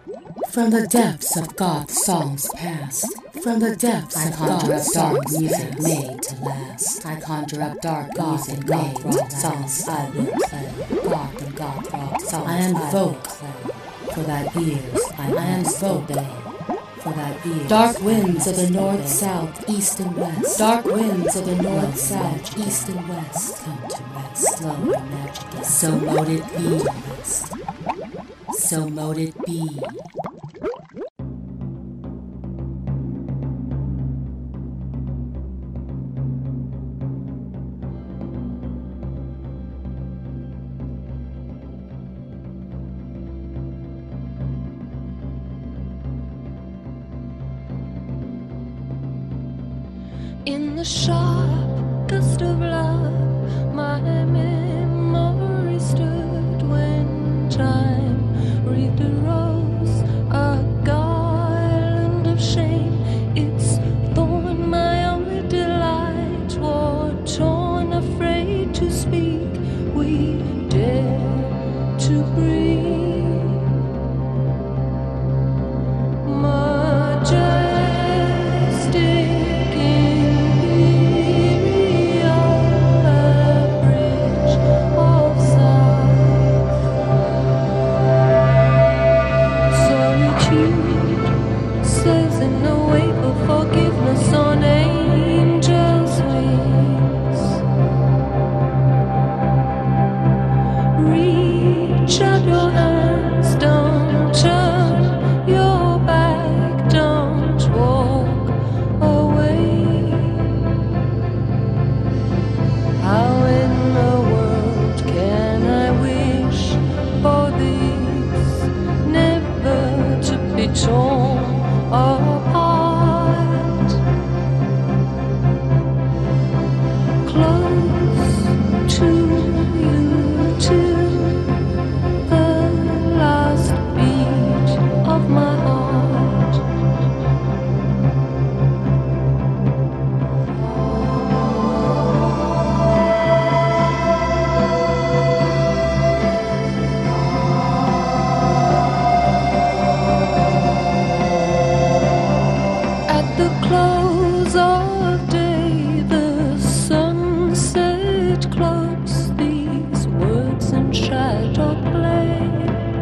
From the depths of goth songs past, from the depths I conjure up dark music made to last. I conjure up dark music made rock songs I will play. Goth and goth rock songs I invoke for that ears. I invoke for that ears. Dark winds of the north, south, east and west. Dark winds of the north, south, east and west. Come to rest, slowly magically. So mote it be, rest. So mote it be. In the sharp gust of love, my memory stood when time wreathed the rose, a garland of shame. Its thorn, my only delight, war torn, afraid to speak. We dare to breathe. Says in the wake of forgiveness on angels' wings. Reach out your hands, don't turn your back, don't walk away. How in the world can I wish for this, never to be torn apart, close to you till the last beat of my heart. Close of day, the sunset clocks these words in shadow play.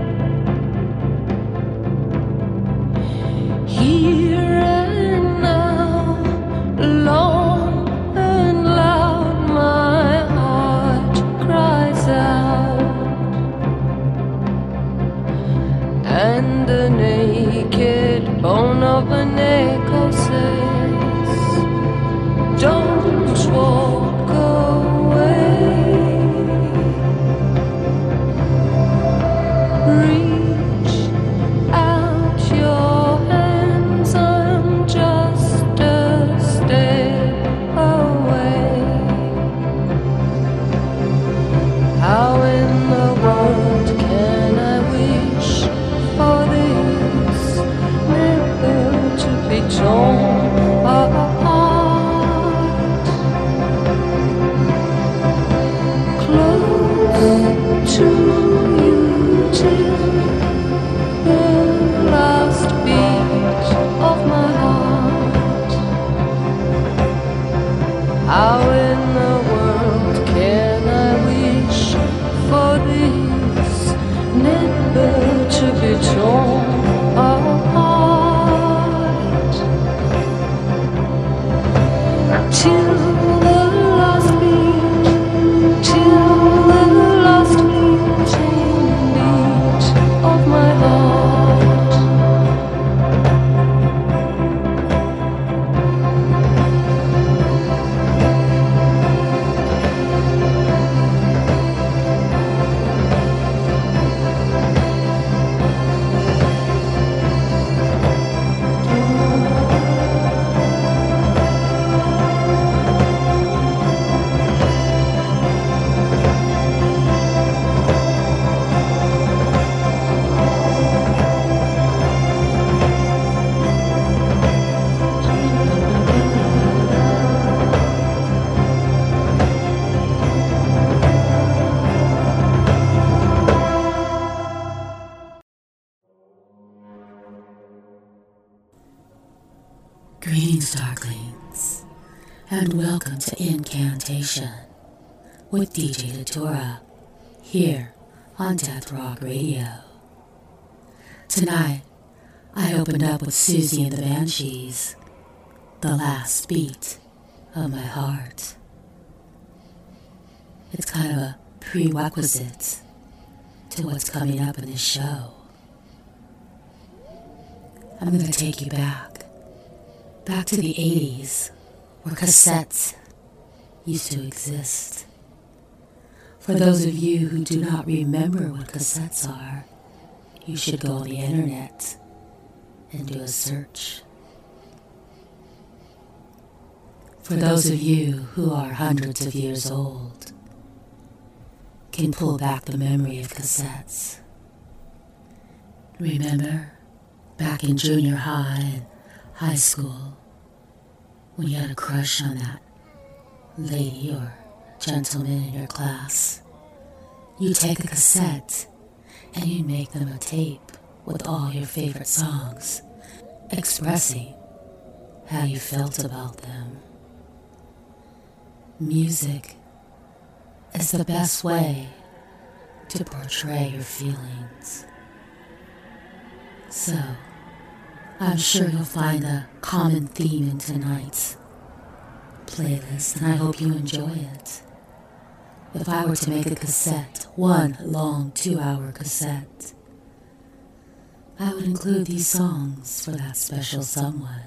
Here and now, long and loud, my heart cries out, and the naked bone of an echo says, don't walk away. Reach out your hands, I'm just a step away. How in the world can I wish for this, never to be torn Greetings, Darklings, and welcome to Incantation with DJ Datura here on Death Rock Radio. Tonight, I opened up with Susie and the Banshees, The Last Beat of My Heart. It's kind of a prerequisite to what's coming up in this show. I'm going to take you back to the 80s, where cassettes used to exist. For those of you who do not remember what cassettes are, you should go on the internet and do a search. For those of you who are hundreds of years old, can pull back the memory of cassettes. Remember, back in junior high and high school, when you had a crush on that lady or gentleman in your class, you take a cassette and you make them a tape with all your favorite songs, expressing how you felt about them. Music is the best way to portray your feelings. So, I'm sure you'll find a common theme in tonight's playlist, and I hope you enjoy it. If I were to make a cassette, one long 2-hour cassette, I would include these songs for that special someone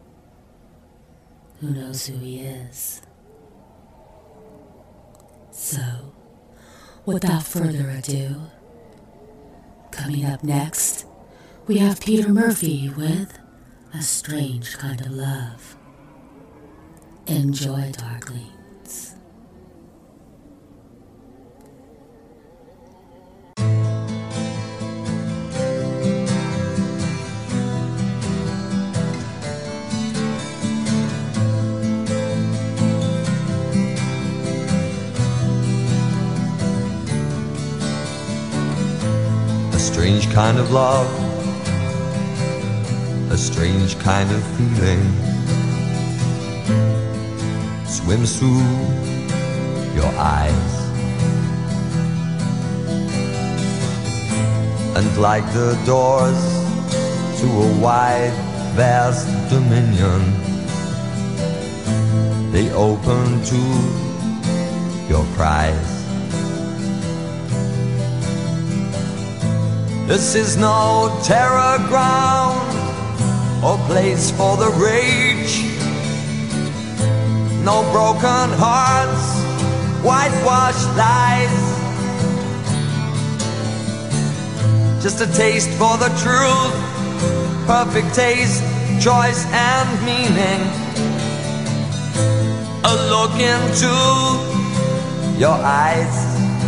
who knows who he is. So, without further ado, coming up next, we have Peter Murphy with A Strange Kind of Love. Enjoy, Darklings. A strange kind of love, a strange kind of feeling swims through your eyes, and like the doors to a wide, vast dominion, they open to your cries. This is no terror ground or place for the rage, no broken hearts, whitewashed lies, just a taste for the truth, perfect taste, choice and meaning, a look into your eyes.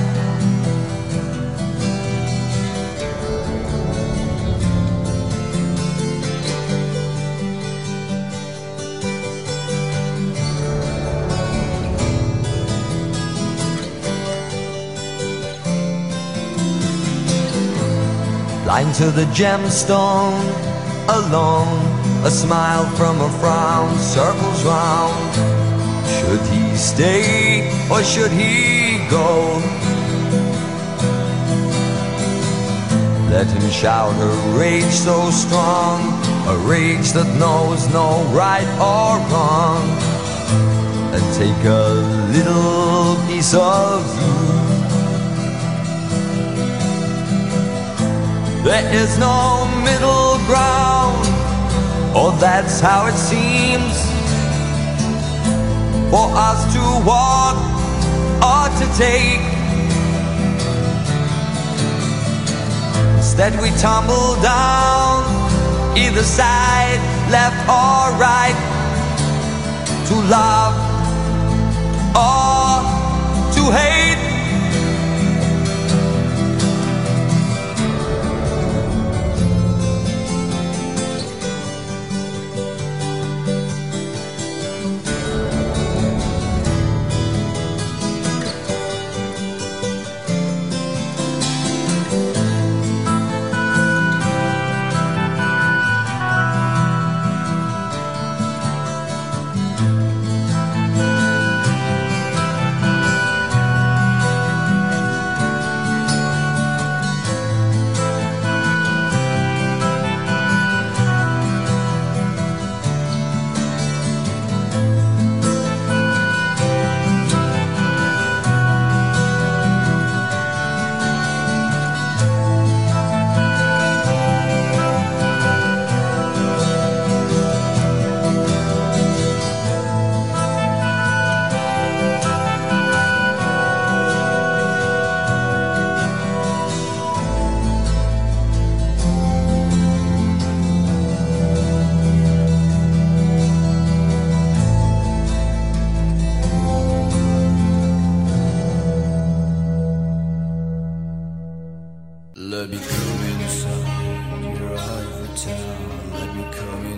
Blind to the gemstone, alone, a smile from a frown circles round. Should he stay or should he go? Let him shout a rage so strong, a rage that knows no right or wrong, and take a little piece of you. There is no middle ground, or that's how it seems, for us to walk or to take. Instead we tumble down, either side, left or right, to love or to hate.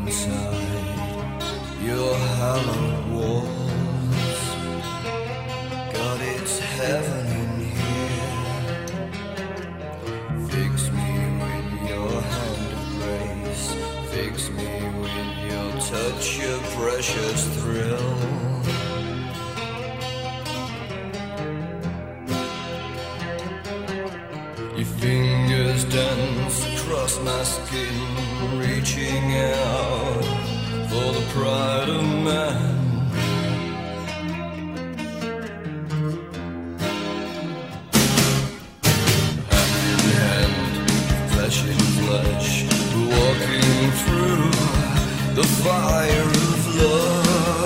inside your hallowed walls. God, it's heaven in here. Fix me with your hand of grace. Fix me with your touch, your precious thrill. Your fingers dance across my skin, reaching out for the pride of man. Hand in hand, flesh in flesh, walking through the fire of love.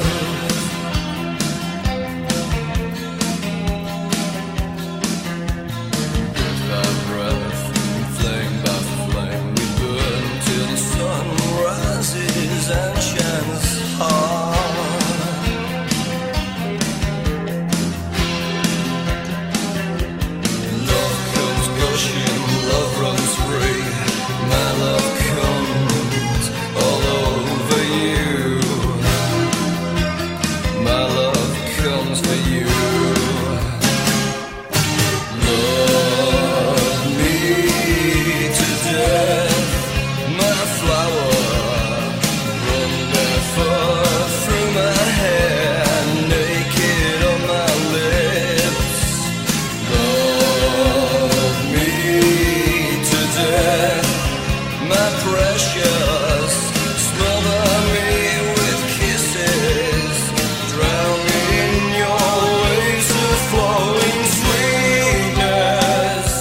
And shines hard. Love comes gushing, love runs free. My love comes all over you. My love comes for you. Love me to death, my flower. Through my hair, naked on my lips. Love me to death, my precious. Smother me with kisses. Drown me in your waves of flowing sweetness.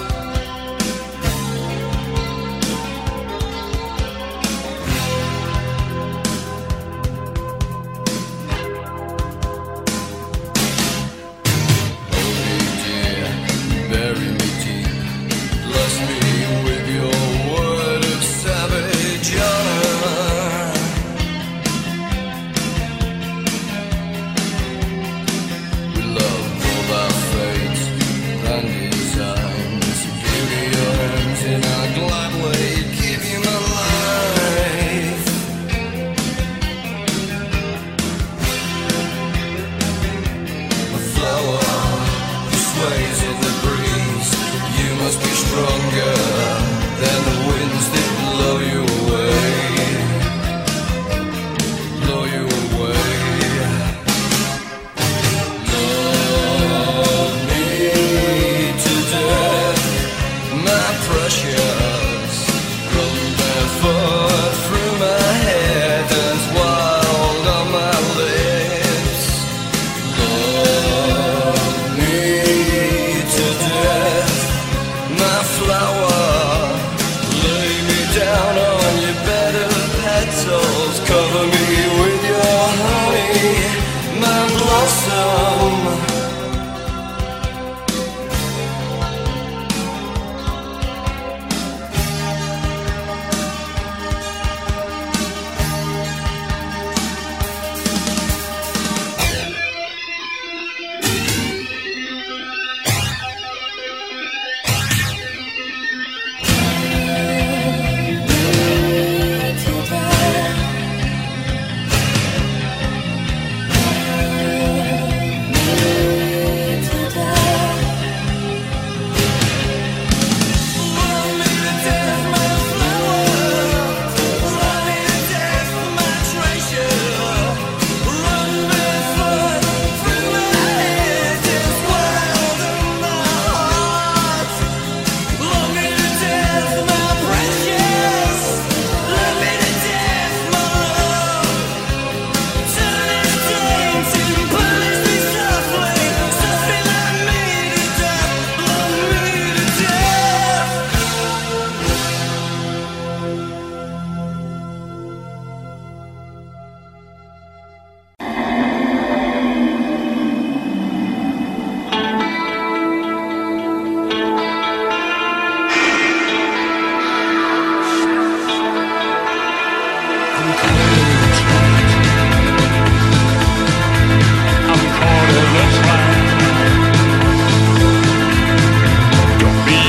Bury me deep, bless me with your word of savage honor. We love all our fate and designs. Give me your hands and I'll gladly give you my life. A flower sways in the breeze. You must be stronger than the winds that blow you away. Blow you away. Love me to death, my precious. Run barefoot through my hair, dance wild on my lips. Love me to death, my flower. Lay me down on your bed of petals. Cover me with your honey, my blossom.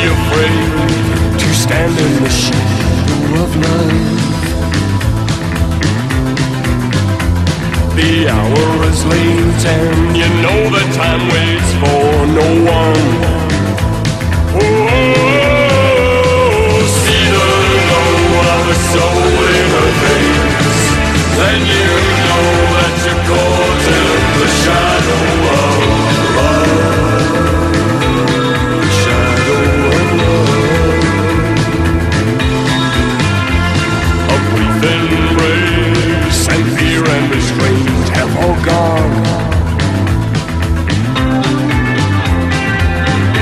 stand in the shadow of life. the hour is late, and you know that time waits for no one. Oh, see the glow of a soul in her face, then you know that you're caught in the shadow of love. The shadow of love. A brief embrace and fear and restraint have all gone.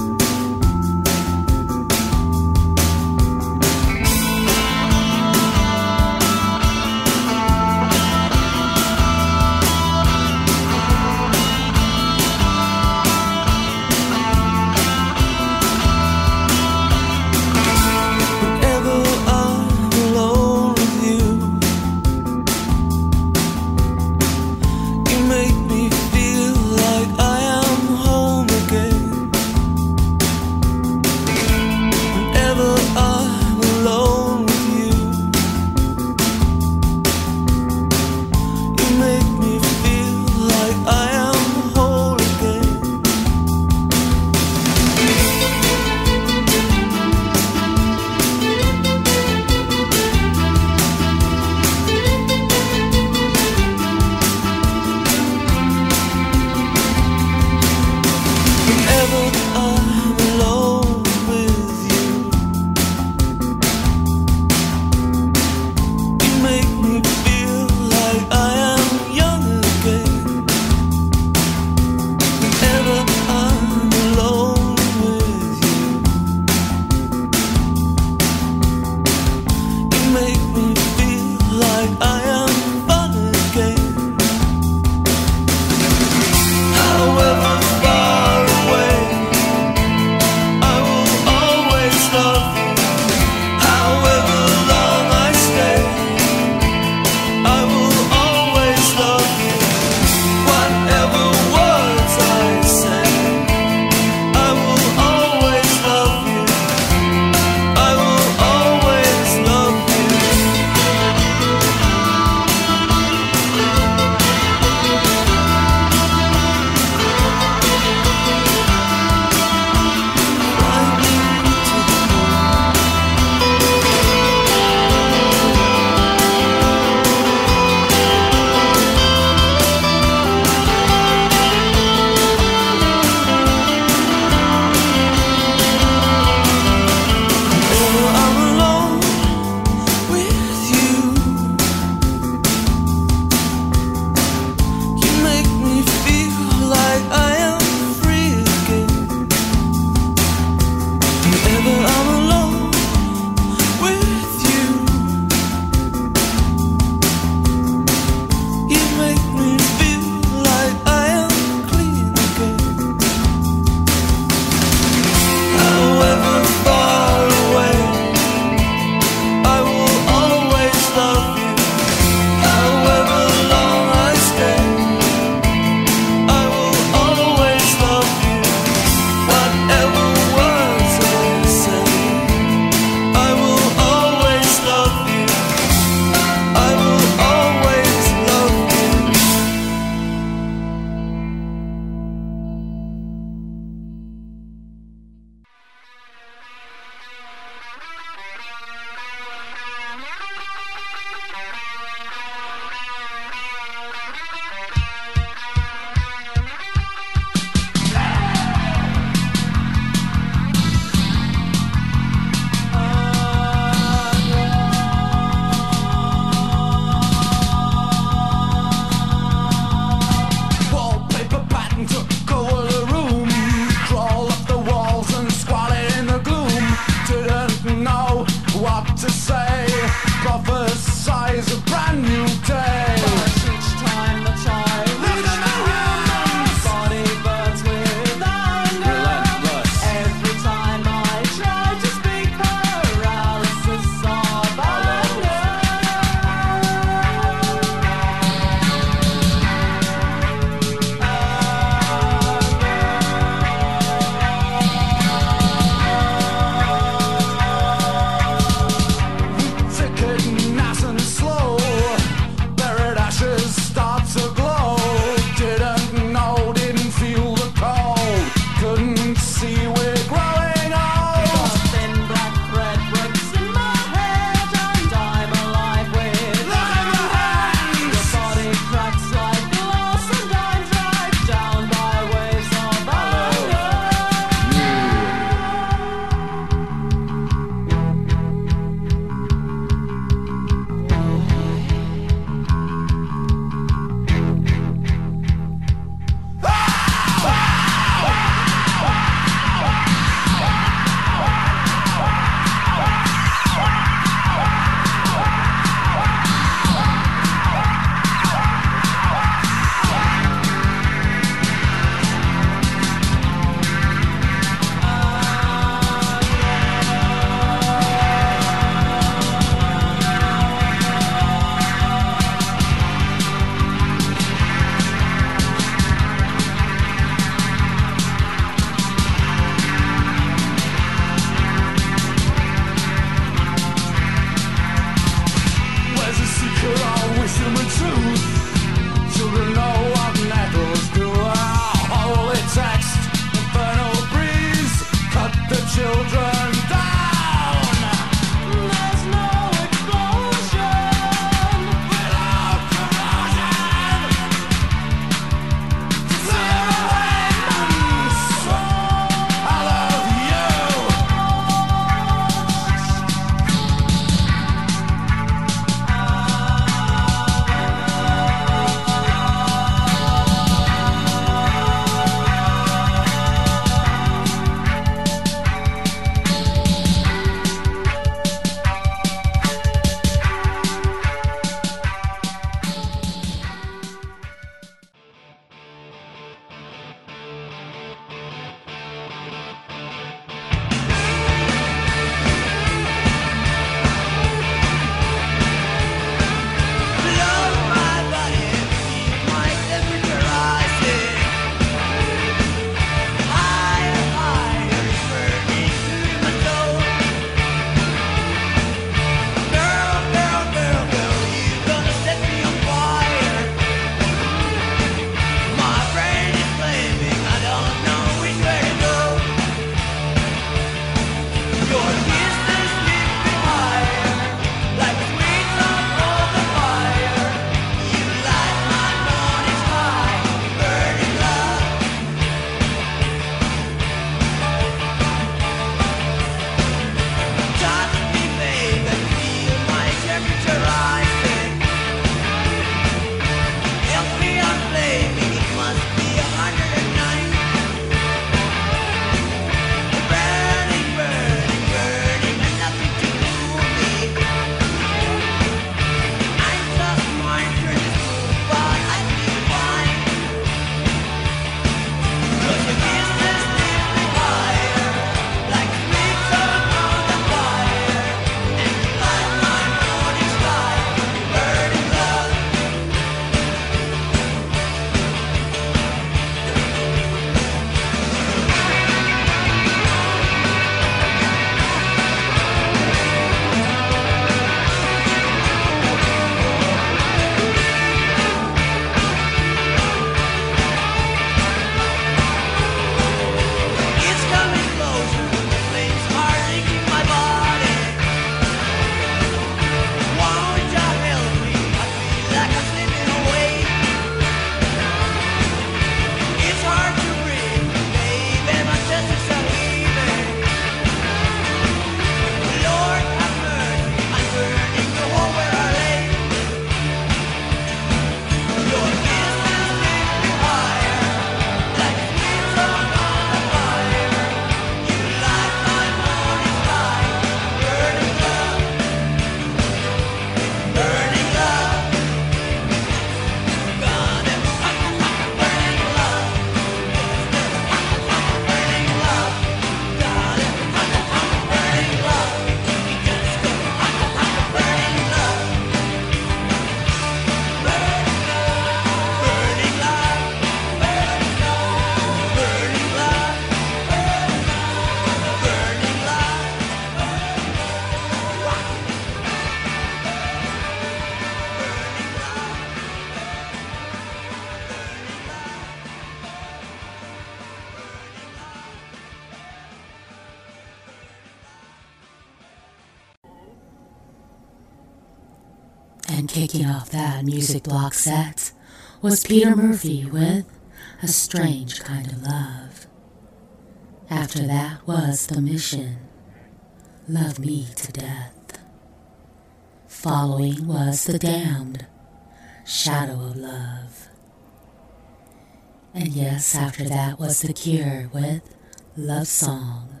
And kicking off that music block set was Peter Murphy with A Strange Kind of Love. After that was The Mission, Love Me to Death. Following was The Damned, Shadow of Love. And yes, after that was The Cure with Love Song.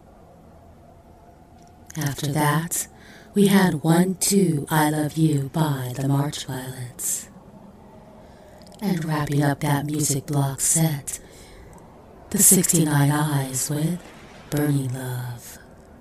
After that, we had 1-2 I Love You by the March Violets. And wrapping up that music block set, the 69 Eyes with Burning Love.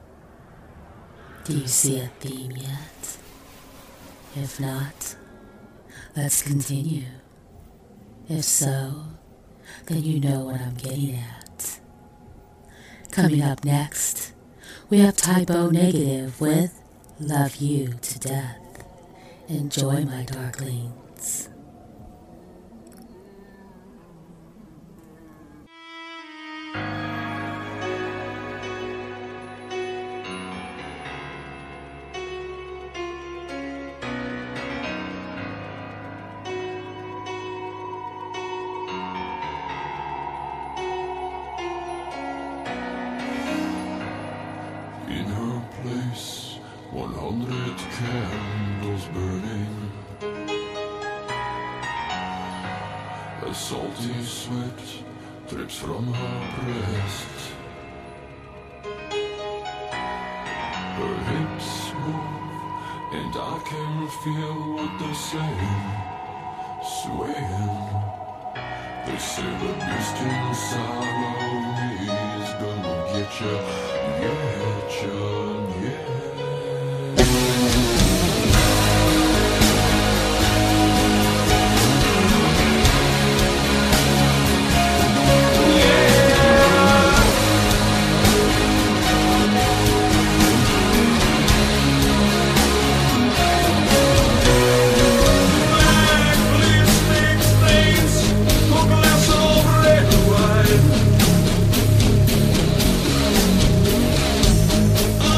Do you see a theme yet? If not, let's continue. If so, then you know what I'm getting at. Coming up next, we have Typo Negative with Love You to Death. Enjoy, my darklings. In her place, 100 candles burning. A salty sweat drips from her breast. Her hips move, and I can feel what they're saying, swaying. They say the beast inside of me is gonna get ya, yeah. I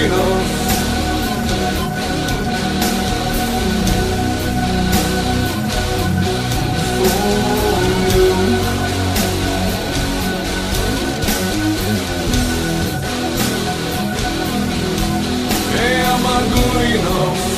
enough. Am I good enough?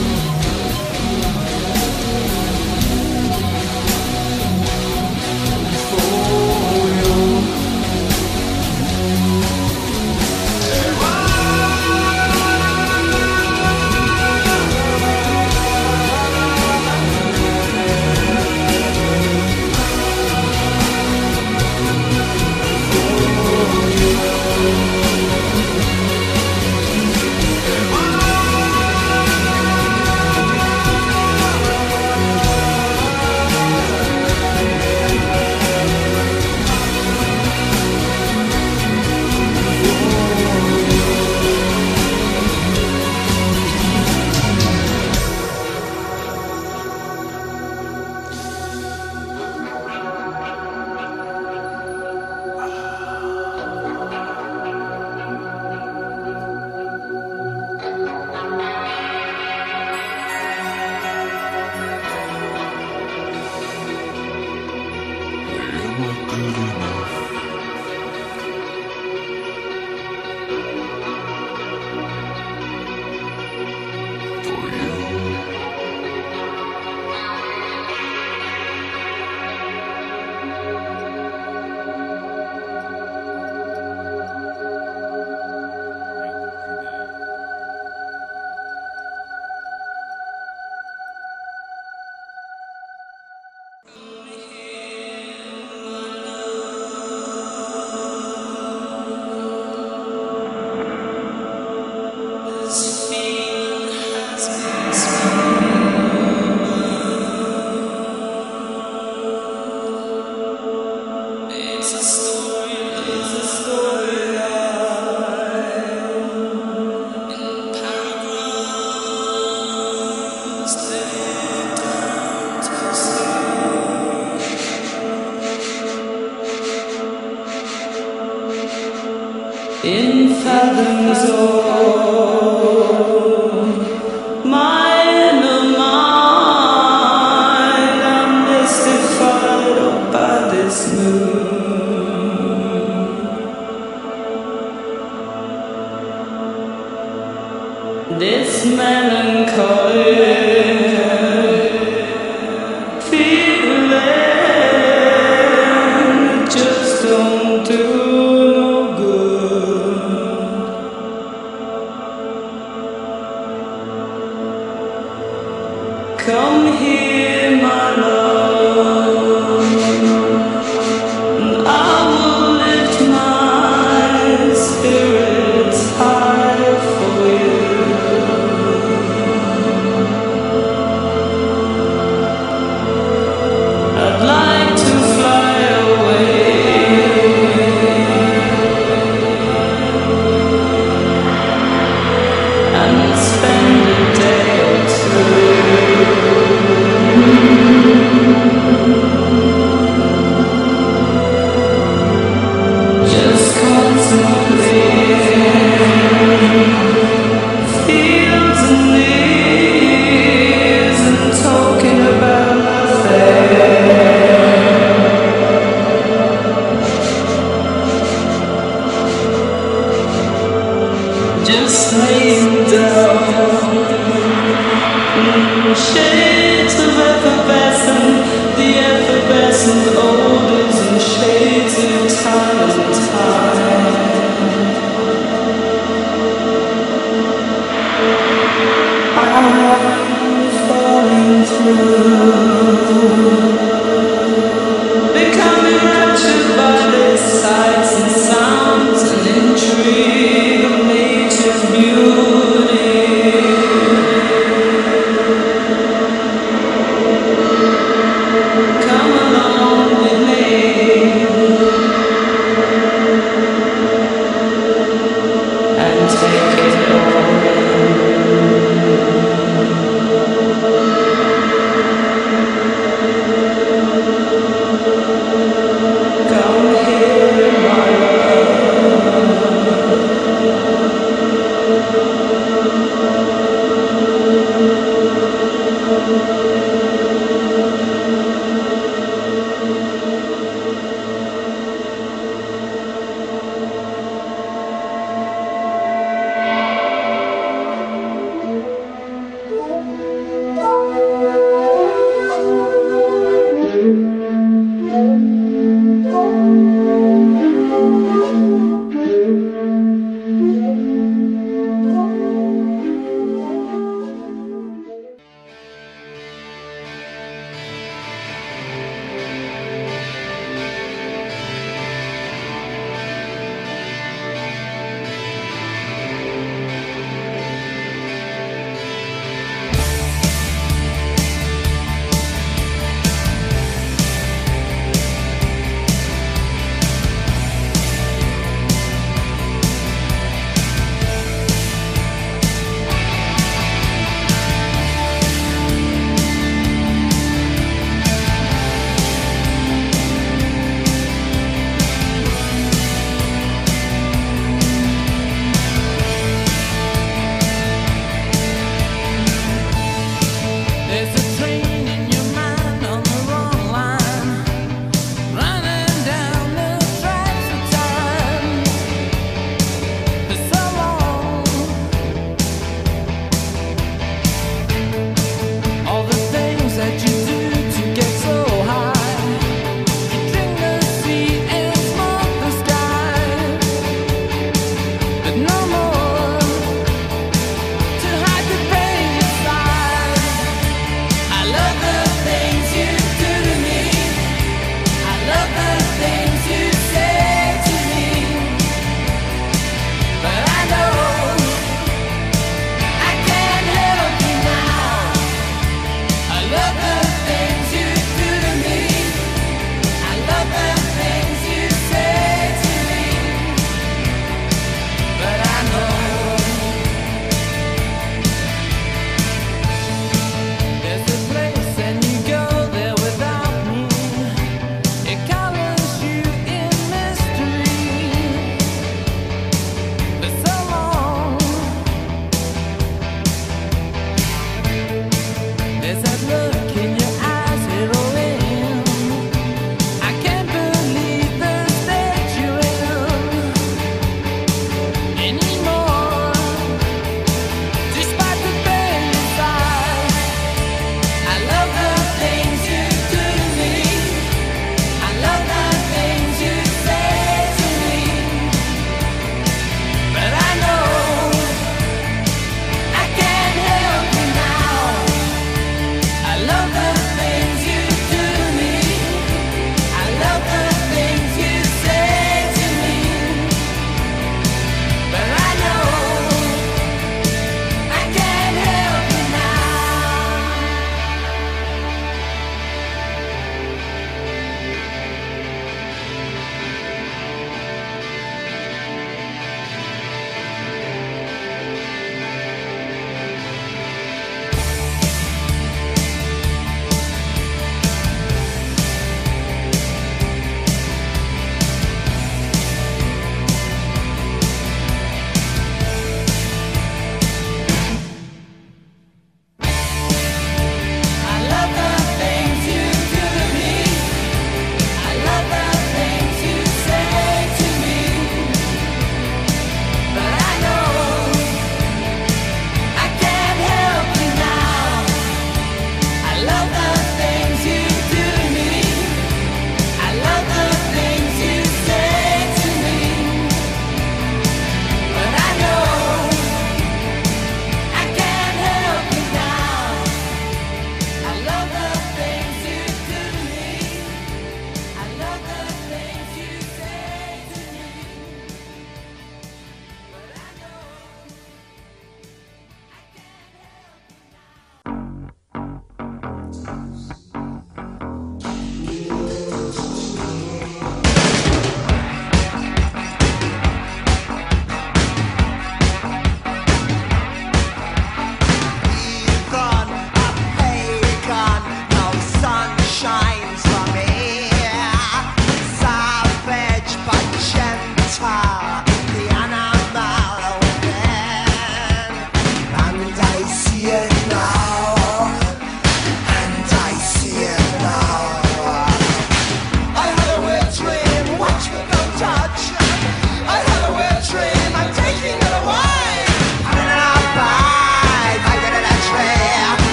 In fathoms all, my inner mind, I'm mystified up by this moon. This melancholy feeling just don't do no good. Come here, my love, and I will lift my spirits high for you. I'd like to fly away and spend a day or two just contemplating fields and leaves and talking about nothing. Just laying down shades of effervescent, the effervescent odors and shades of time and time. I'm falling through, becoming raptured by the sights and sounds and intrigue of nature's beauty. Come along with me and take it all in.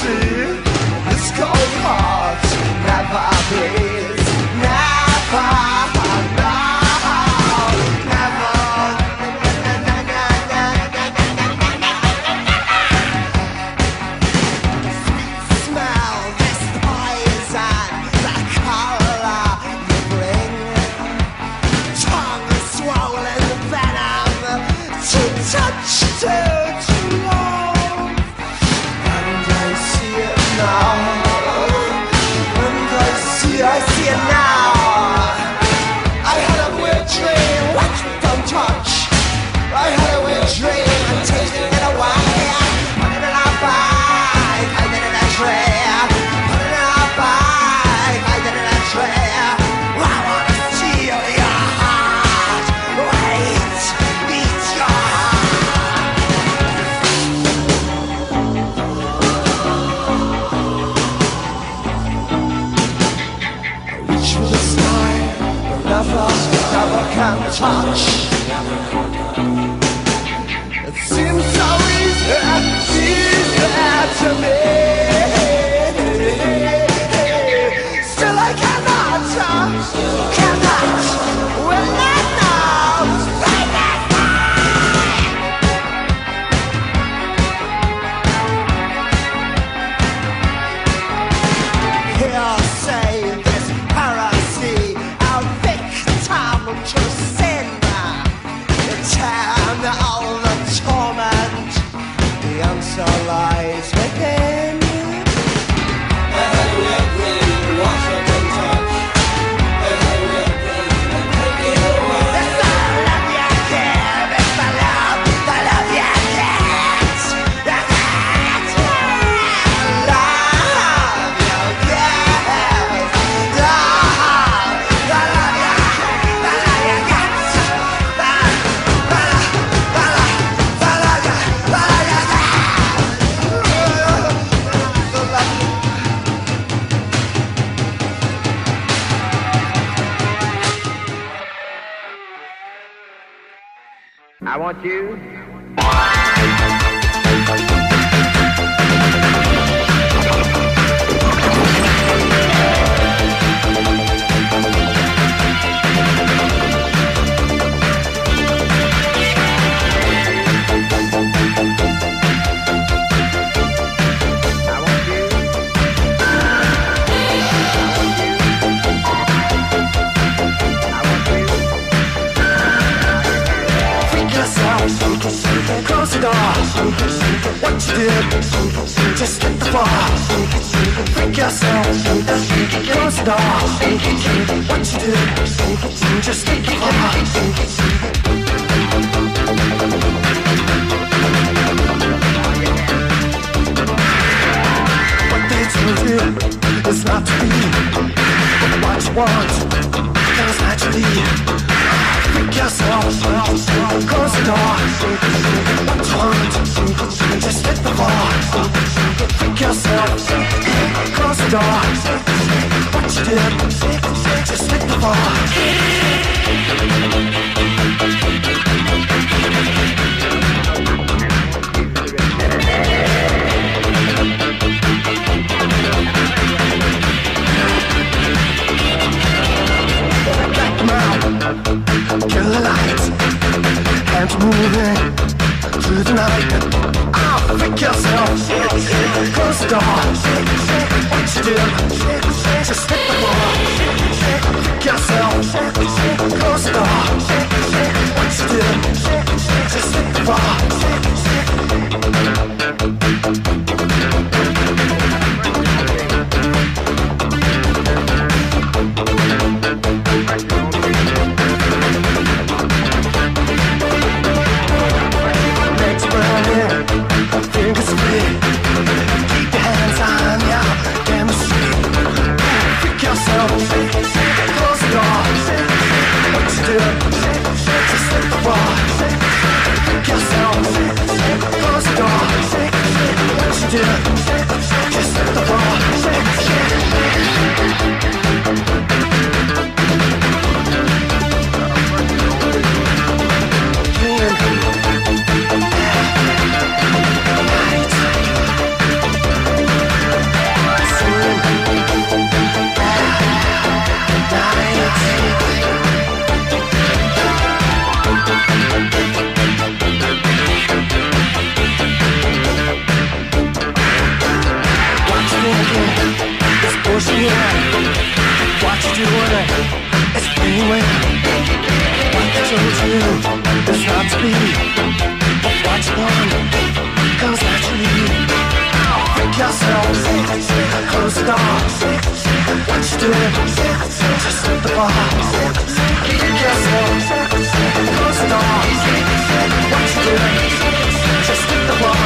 I want you. Close the door. What you did, just hit the floor. Freak yourself. Close the door. What you did, just hit the floor. What they told you is not to be. What you want comes naturally. Freak yourself, close the door. What you want, just hit the floor. Freak yourself, close the door. What you did, just hit the floor. Kill the lights, hands moving through the night. Oh, freak yourself, close the door. What you do, just hit the floor. Freak yourself, close the door. What you do, just hit the floor. Fingers free. Keep your hands on your chemistry. Freak yourself. Close the door. What you do? Just hit the floor. Freak yourself. Close the door. What you do? Just hit the floor. yourself, close the door. What you doing? Just hit the bar. Kick yourself, close the door. What you doing? Just hit the bar.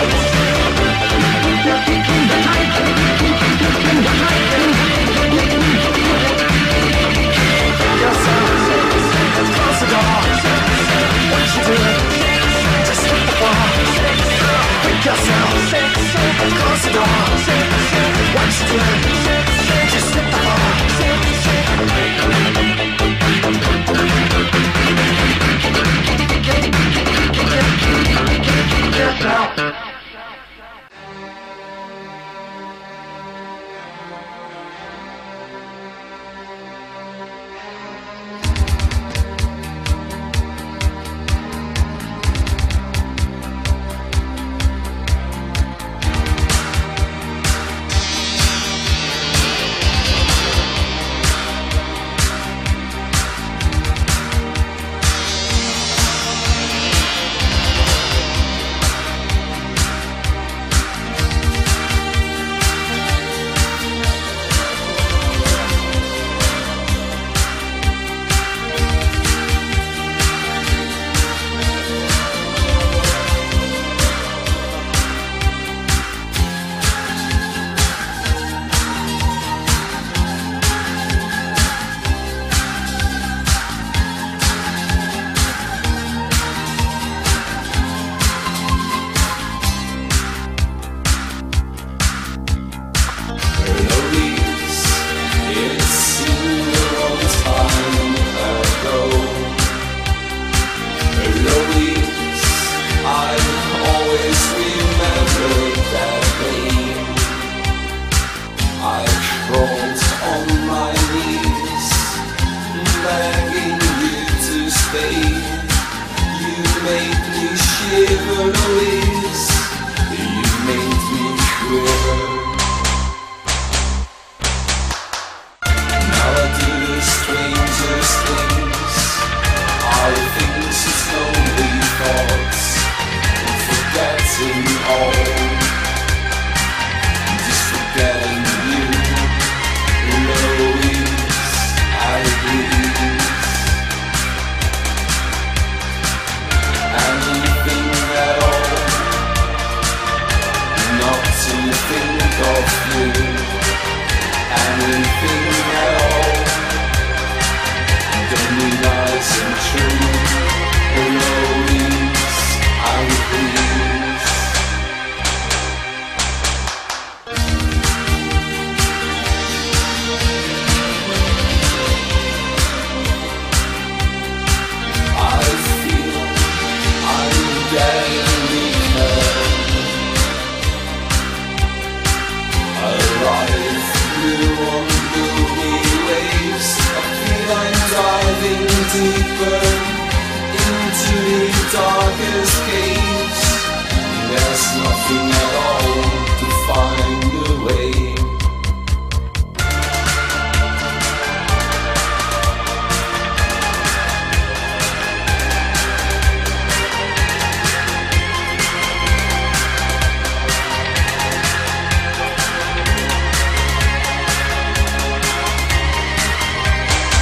Yourself, close the door. What you doing? Just hit the bar. Pick yourself, close the door. What you doing? Just hit the bar. Get out.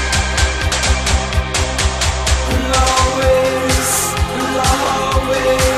Always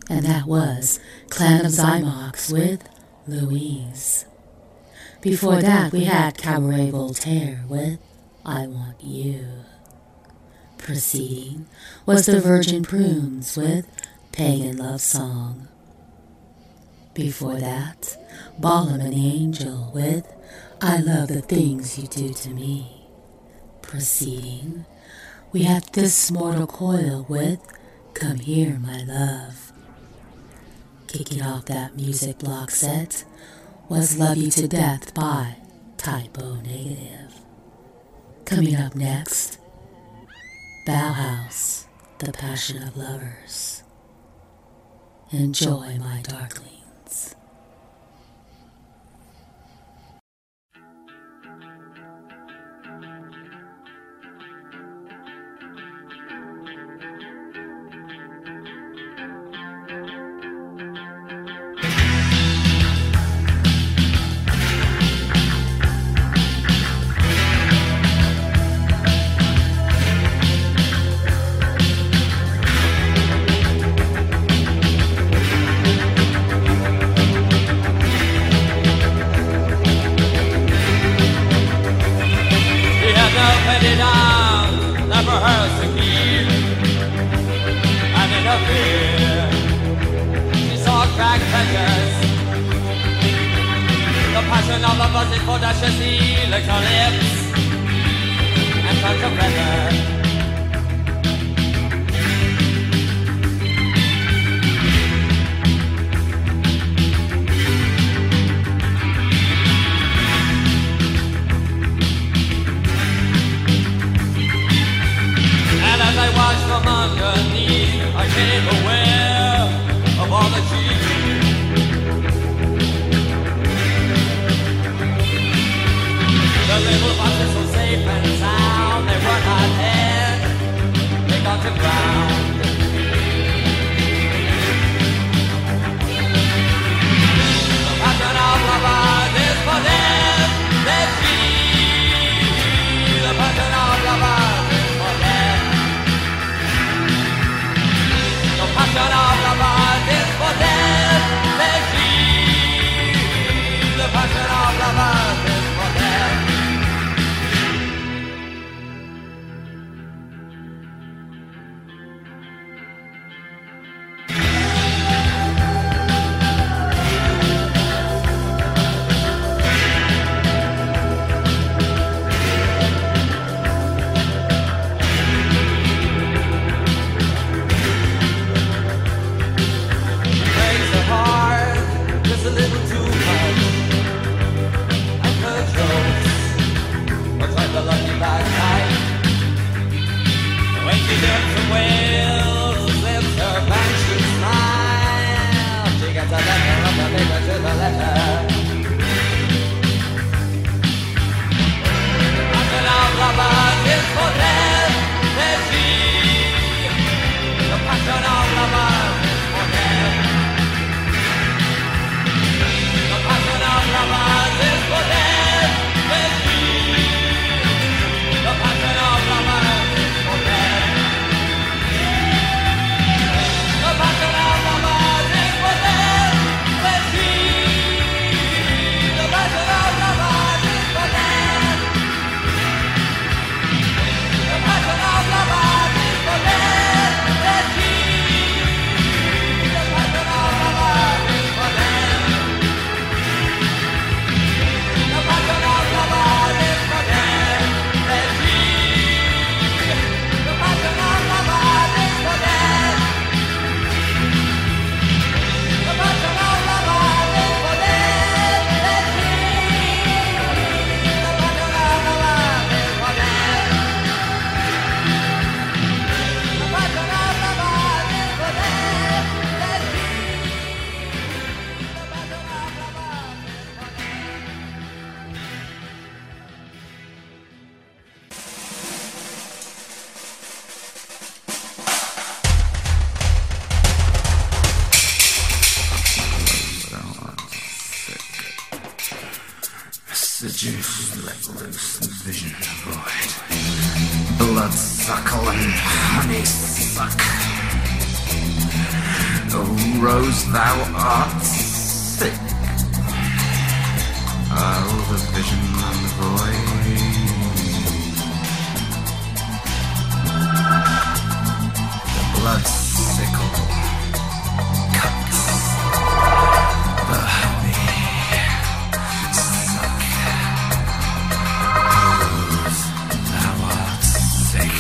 And that was Clan of Zymox with Louise. Before that, we had Cabaret Voltaire with I Want You. Preceding was the Virgin Prunes with Pagan Love Song. Before that, Balaam and the Angel with I Love the Things You Do to Me. Preceding, we had This Mortal Coil with Come Here, My Love. Kicking off that music block set was Love You to Death by Typo Negative. Coming up next, Bauhaus, The Passion of Lovers. Enjoy, my darklings. The juice let loose the vision void. Blood suckle and honey suck. Oh, Rose, thou art sick. Oh, the vision and the void. The blood sickle cuts the honey. Suck. Rose, thou art sick.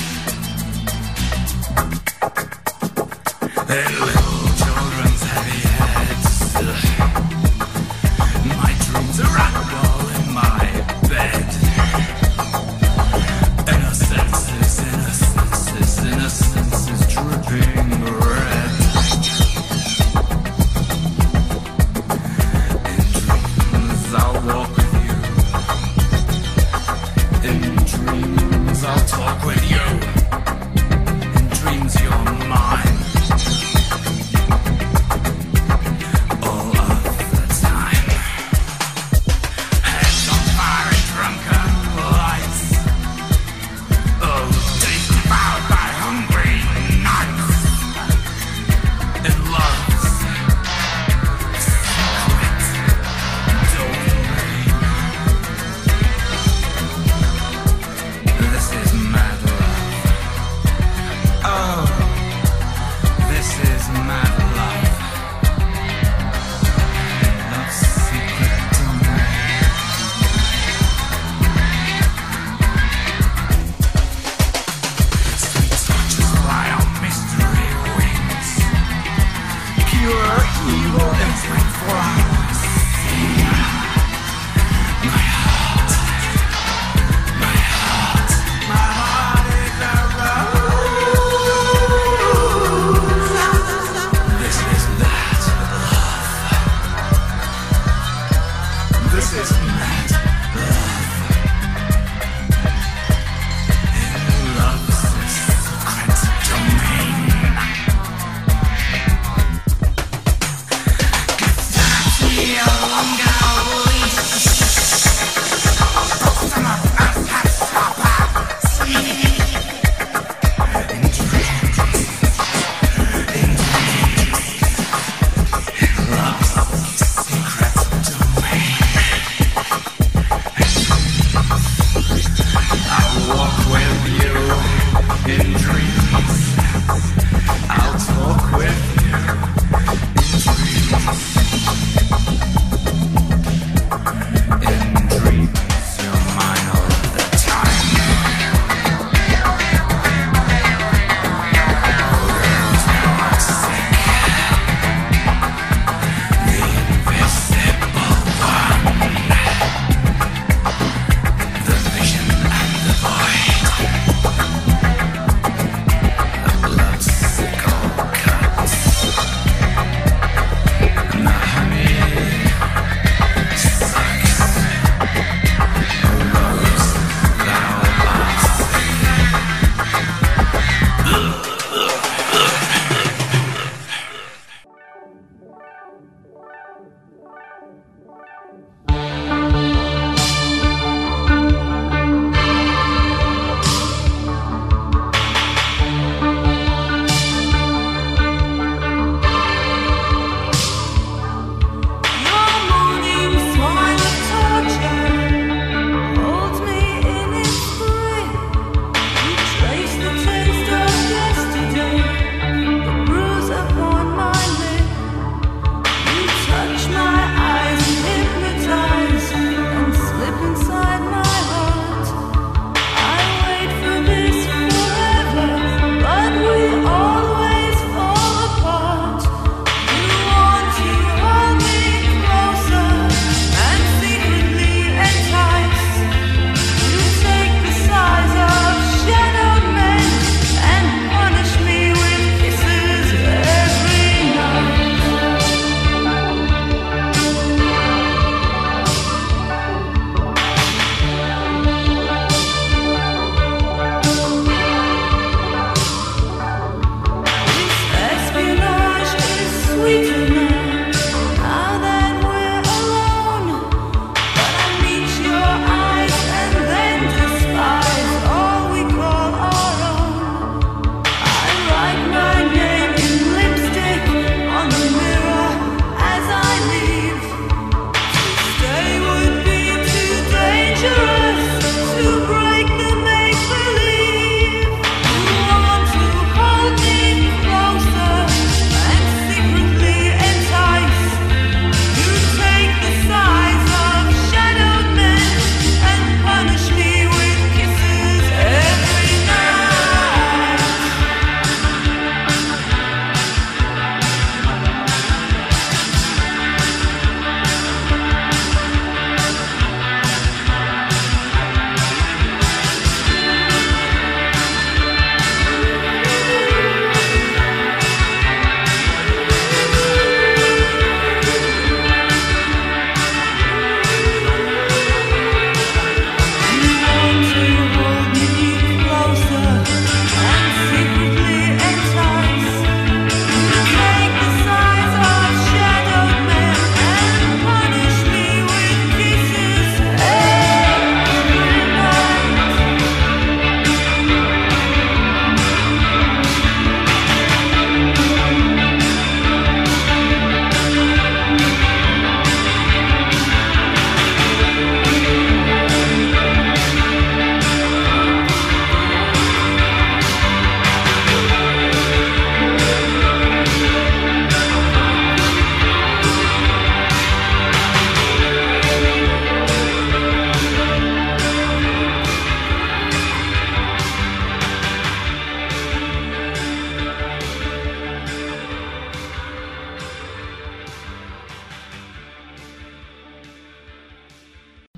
Their little children's heavy heads. My dreams rumble in my bed. Innocence is dripping red. In dreams I'll walk with you. In dreams I'll talk with you. In dreams you're mine.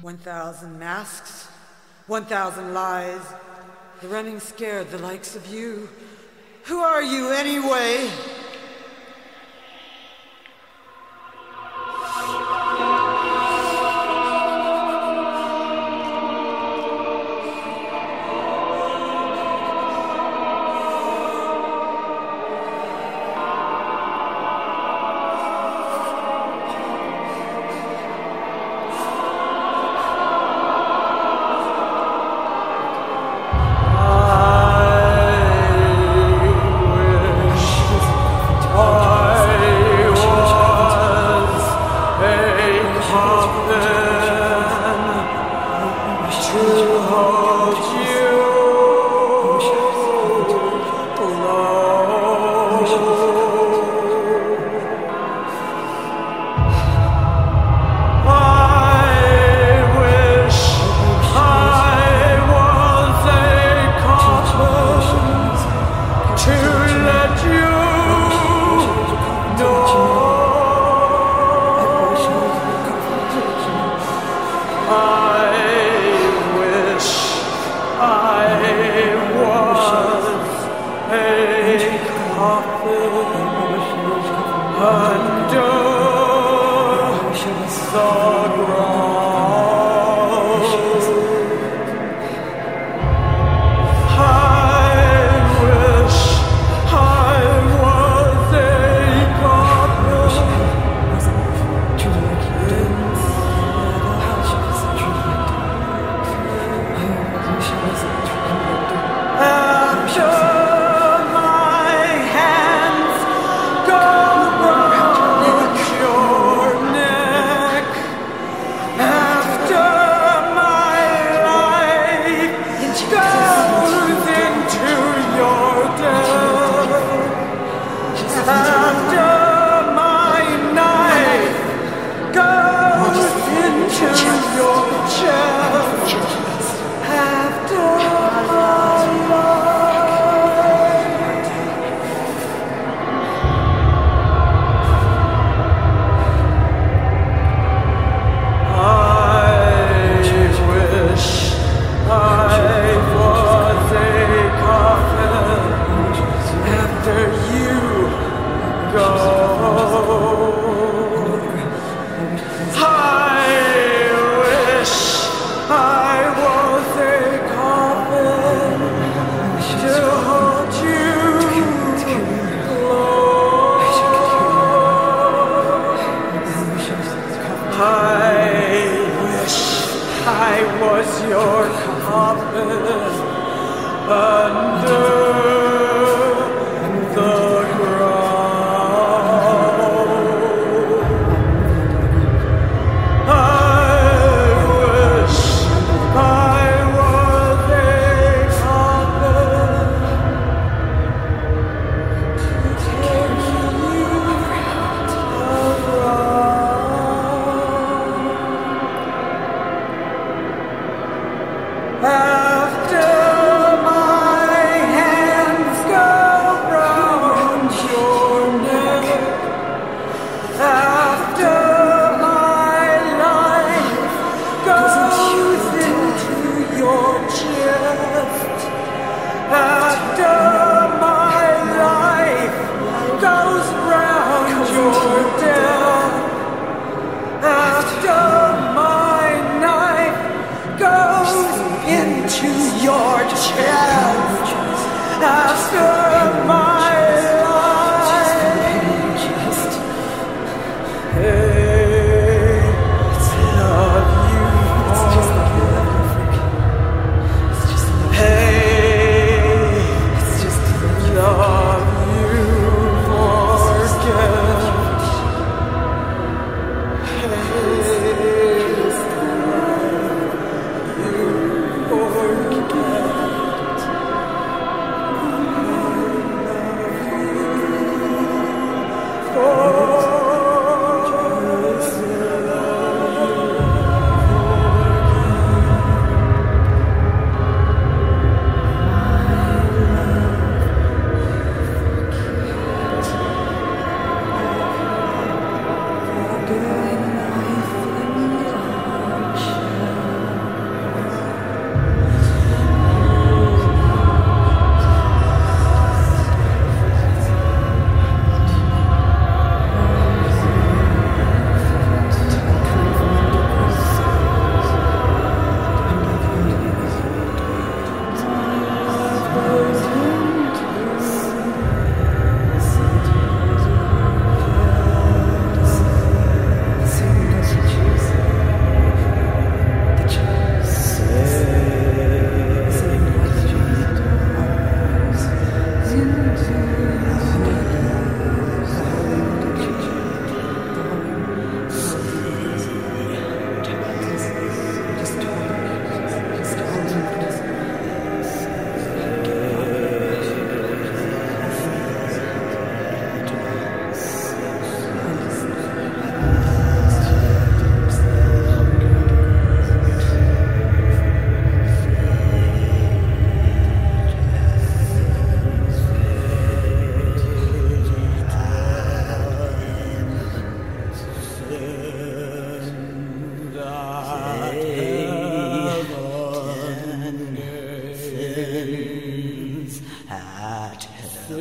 1,000 masks, 1,000 lies, the running scared, the likes of you. Who are you anyway?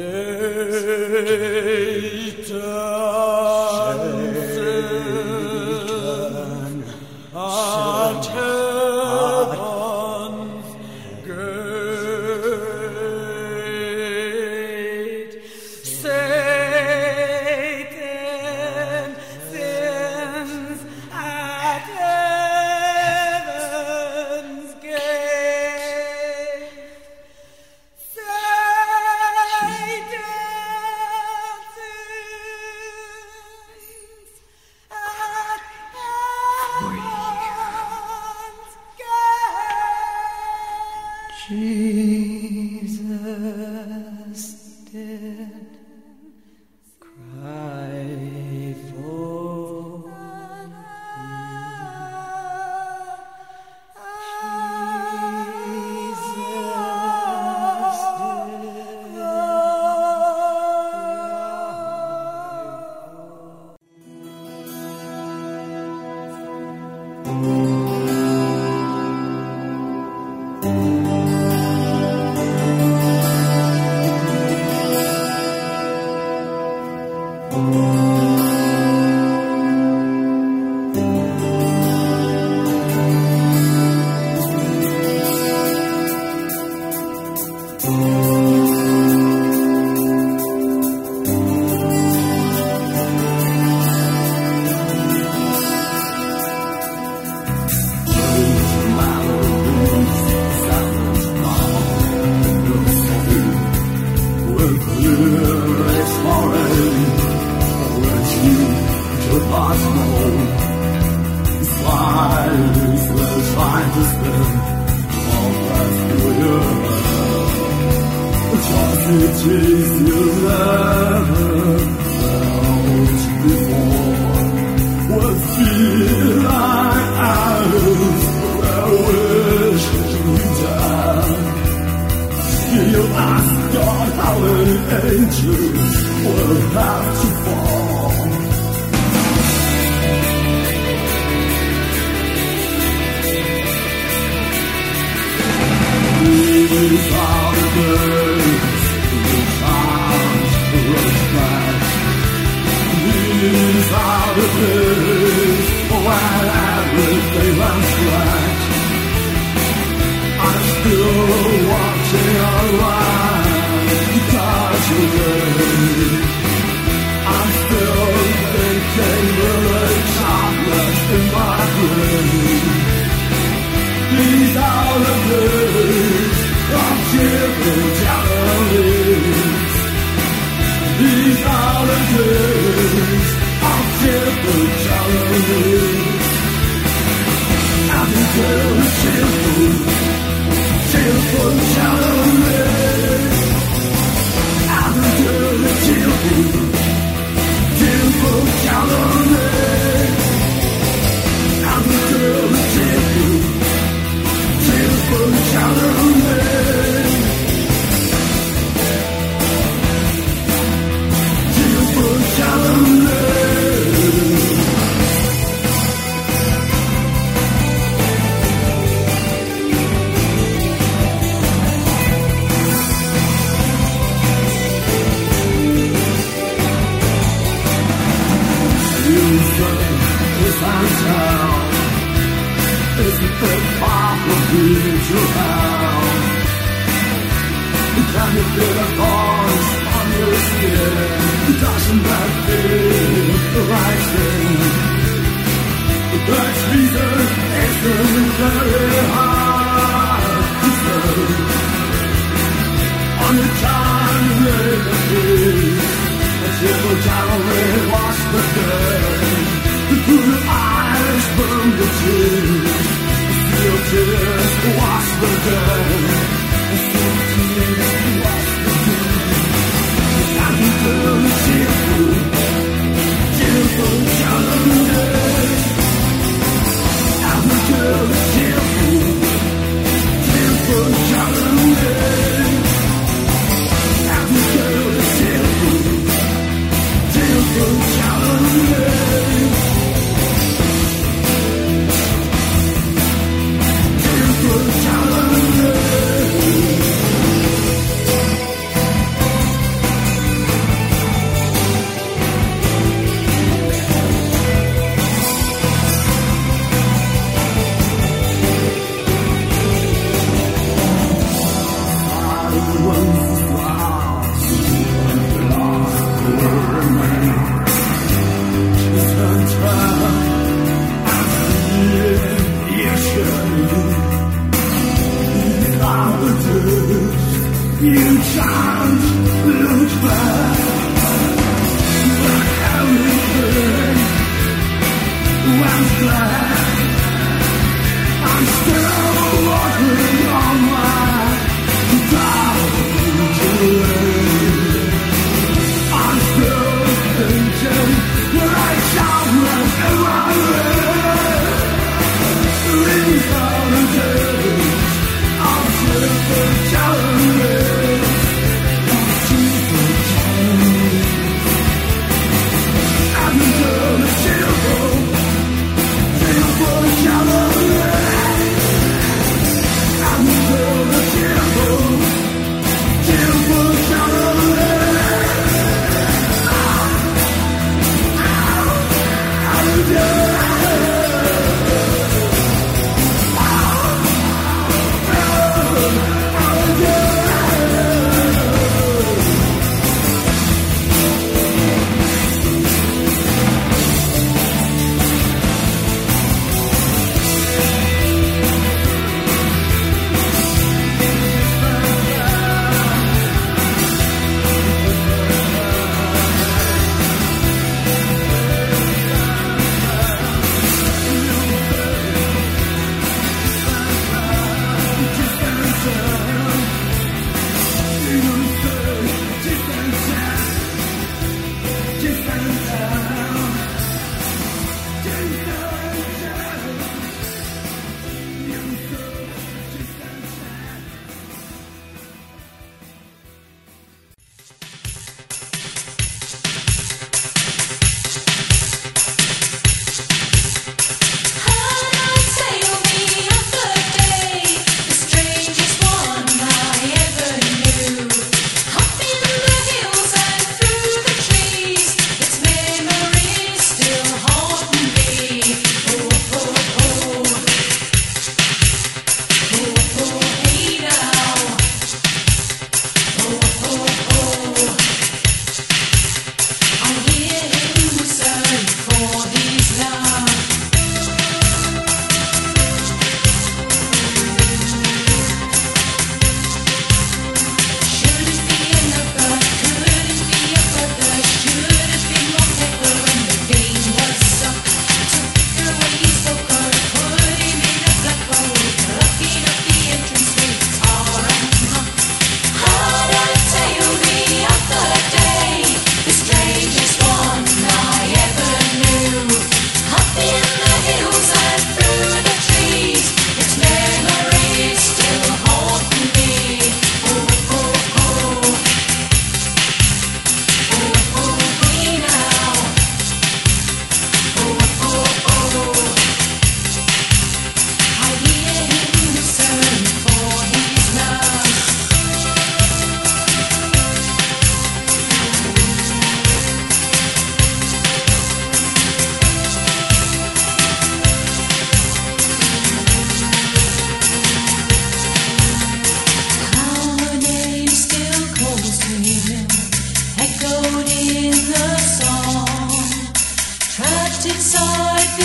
Girl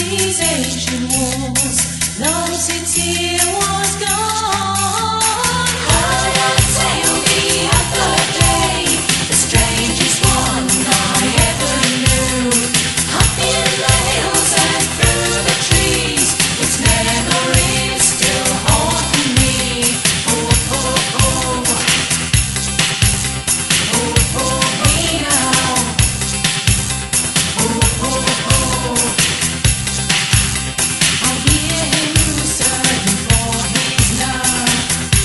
these ancient walls, no city was gone. Heard a tale the other day, the strangest one I ever knew. Up in the hills and through the trees, its memories still haunt me. Oh, oh, oh. Oh, oh, hey now. Oh, oh, oh. I hear him searching for his love.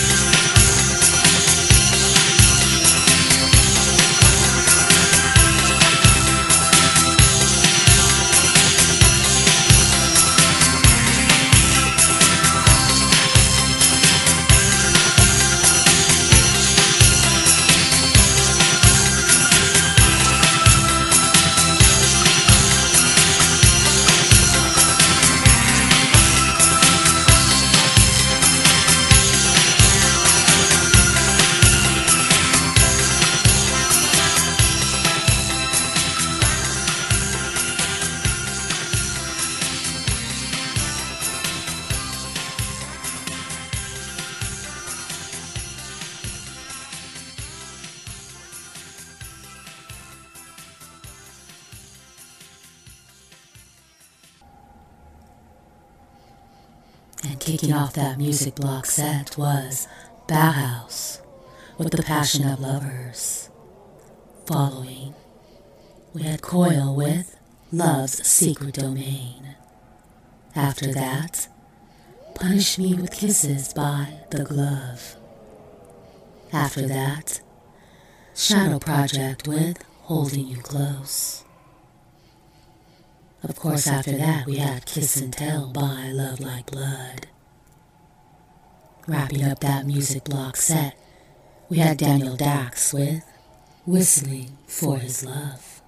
And kicking off that music block set was Bauhaus with The Passionate Lovers. Following, we had Coil with Love's Secret Domain. After that, Punish Me with Kisses by The Glove. After that, Shadow Project with Holding You Close. Of course, after that, we had Kiss and Tell by Love Like Blood. Wrapping up that music block set, we had Daniel Dax with Whistling for His Love.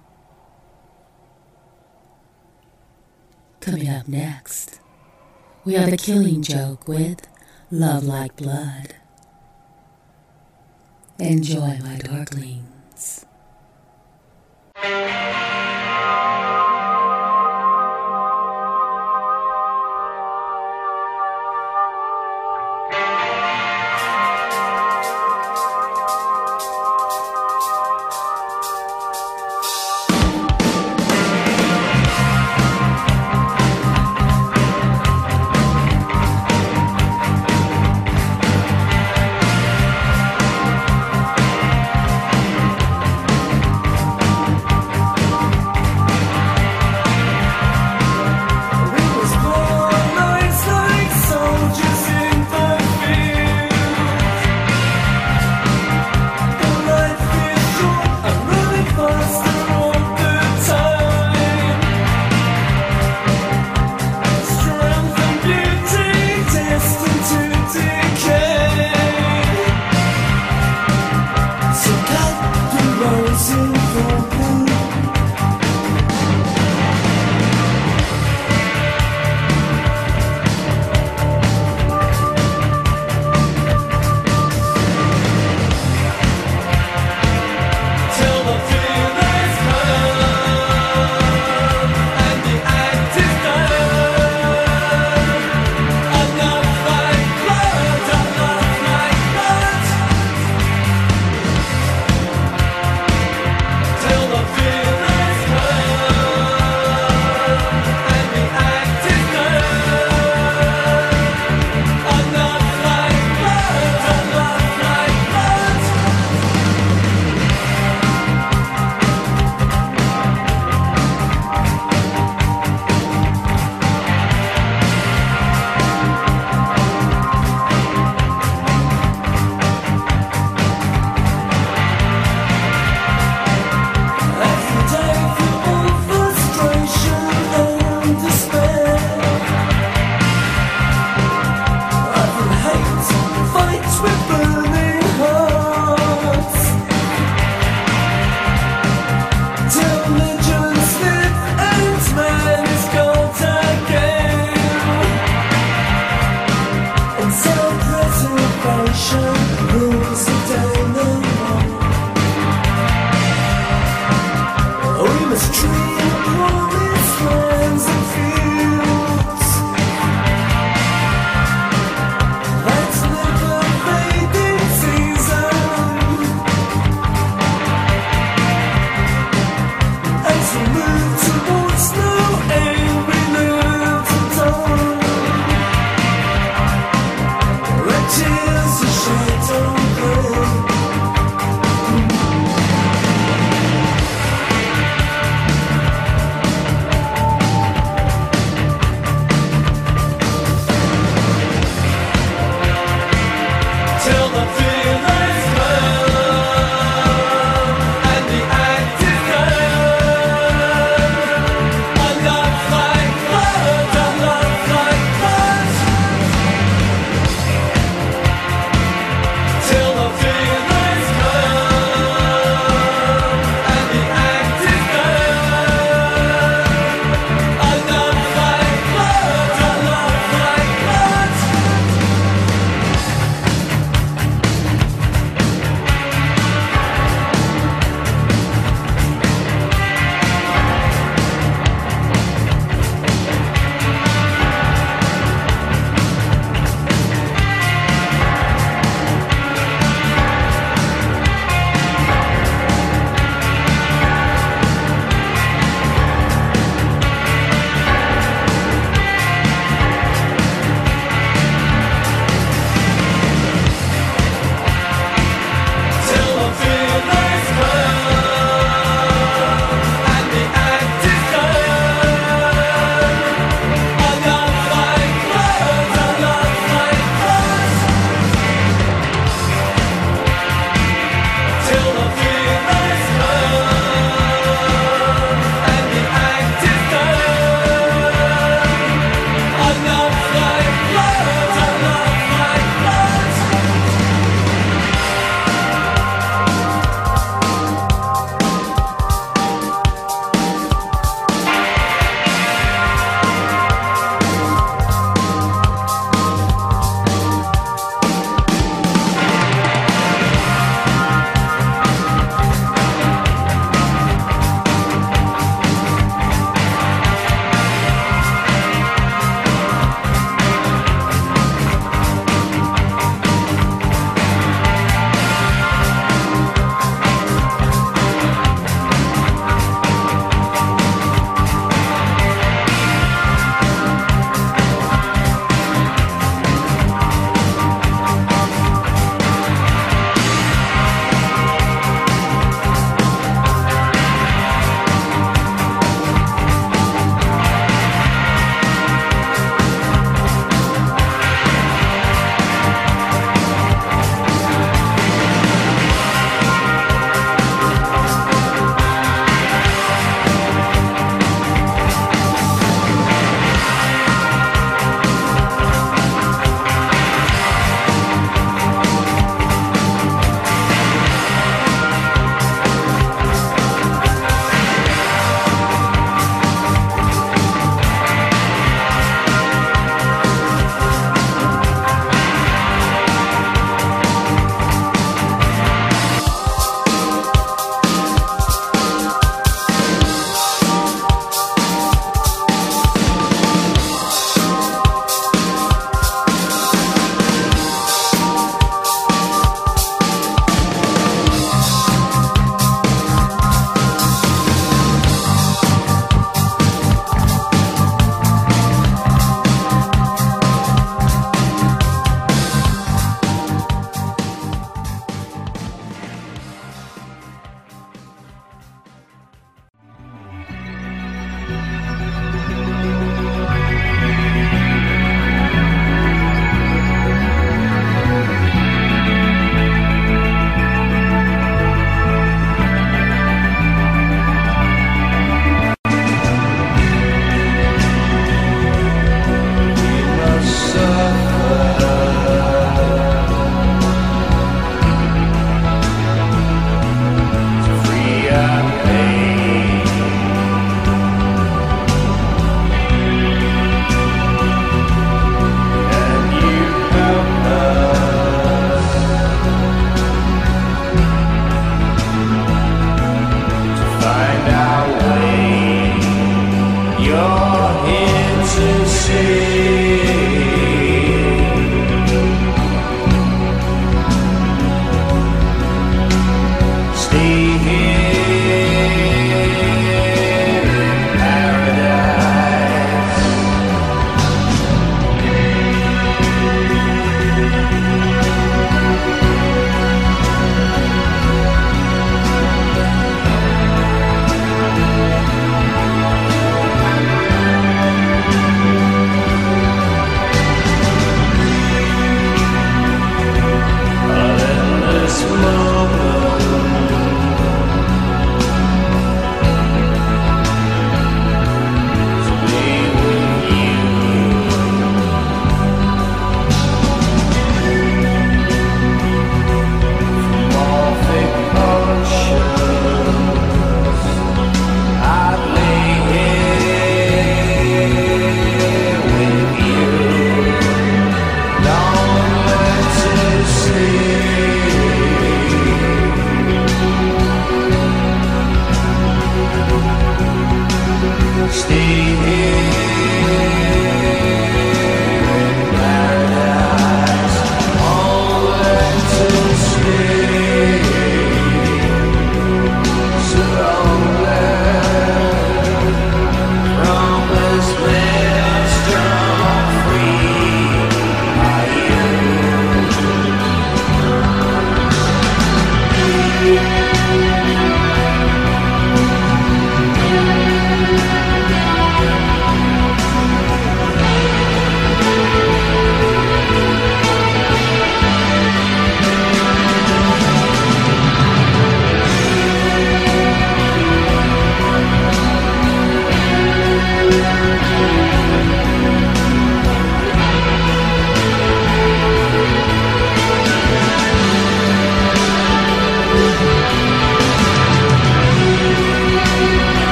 Coming up next, we have The Killing Joke with Love Like Blood. Enjoy, my darklings.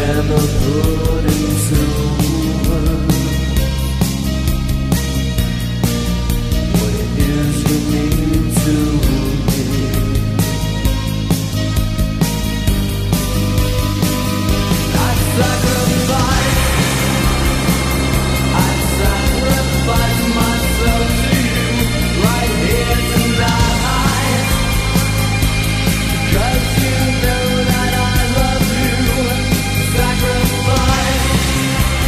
never put into words what it is you mean to me. I sacrifice myself to you right here tonight, 'cause you know that I love you. Sacrifice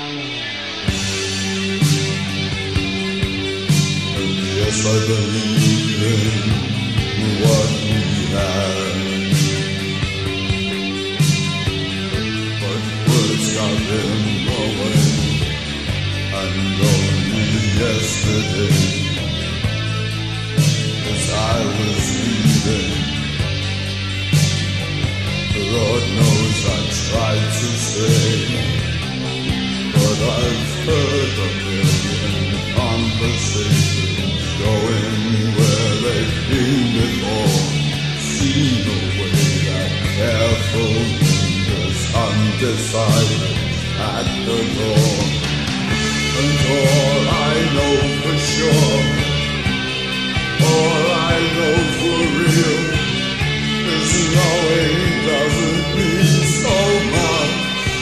Yes, I believe in what we had, but words got in the way, and only yesterday, as I was leaving, Lord knows I tried to stay, but I've heard a million conversations going where they've been before, seen the way that careful lingers undecided at the door. And all I know for sure, all I know for real, is knowing doesn't mean so much.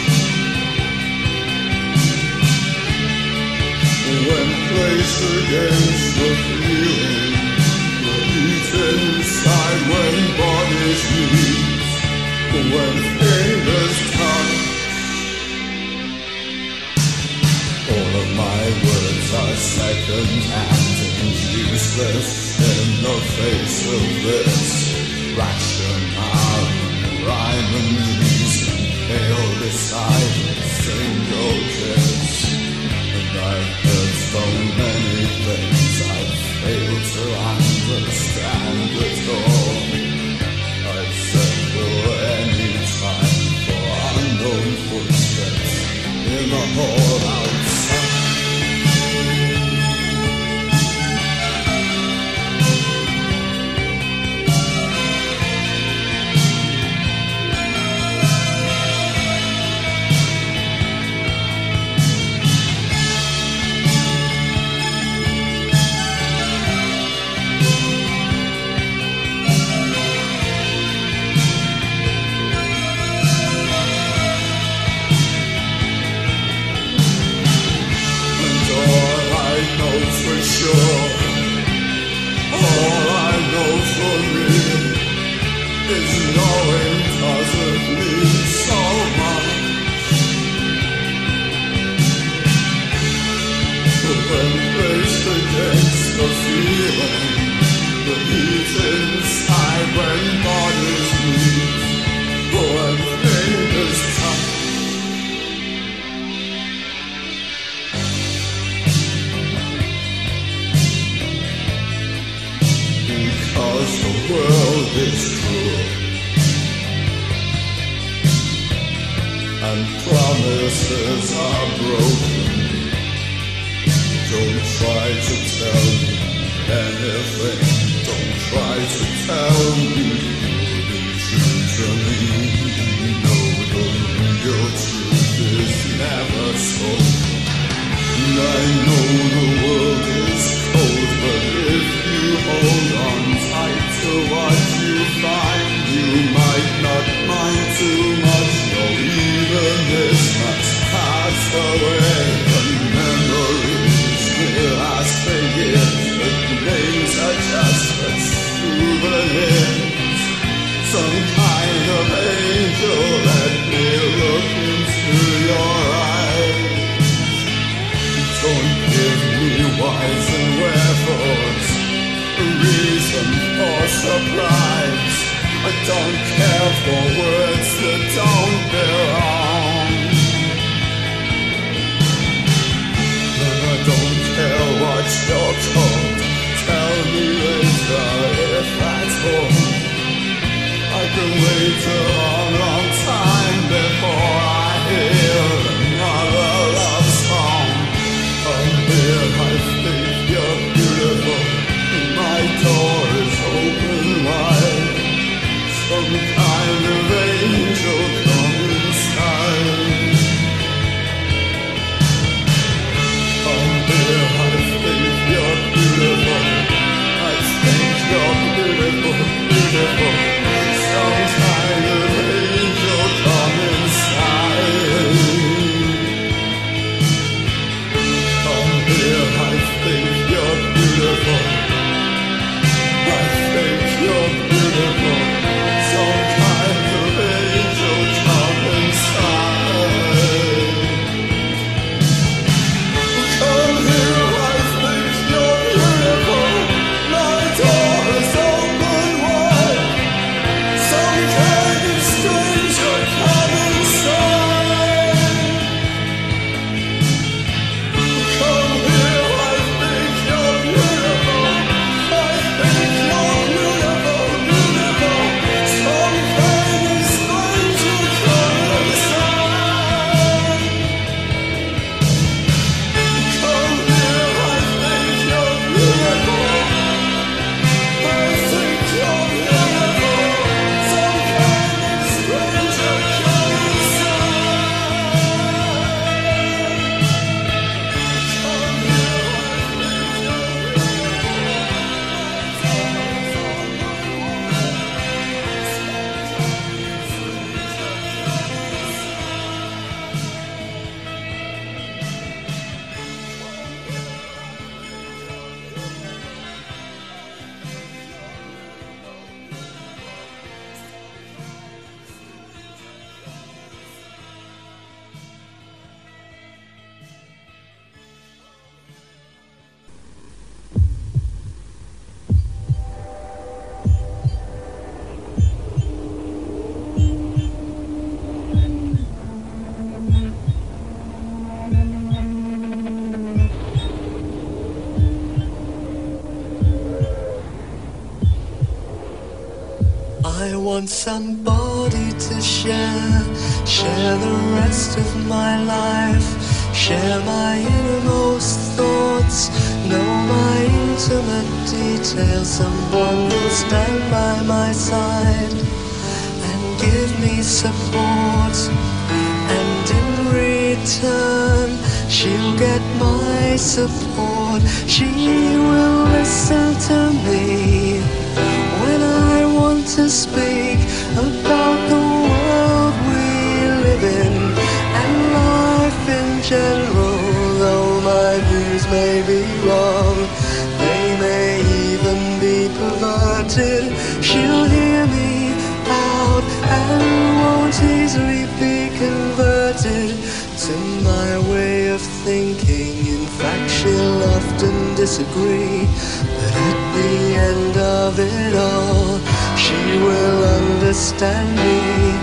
When placed against the feeling, the heat inside when bodies meet, when fingers touch. All of my words are second-hand and useless in the face of this rationale, rhyme and reason pale beside a single kiss. I've heard so many things I've failed to understand at all. I'd settle any time for unknown footsteps in the hall outside. Promises are broken. Don't try to tell me anything. Don't try to tell me you'll be true to me. No, the real truth is never spoken. And I know the world is cold, but if you hold on tight to what you find, you might not mind too much. No, even this must pass away. The memories will last for years. The names are just but souvenirs. Some kind of angel, let me look into your eyes. Don't give me whys and wherefores, a reason for surprise. I don't care for words that don't belong. I don't care what you're told. Tell me later if that's all. I can wait a long, long time before I hear another love song. Dear, I think you're beautiful. My door is open wide. Some kind of angel come inside. I want somebody to share the rest of my life, share my innermost thoughts, know my intimate details, someone who'll stand by my side and give me support, and in return she'll get my support. She will listen to me when I want to speak about the world we live in and life in general. Though my views may be wrong, they may even be perverted, she'll hear me out and won't easily be converted to my way of thinking. In fact, she'll often disagree, but at the end of it all, she will understand me.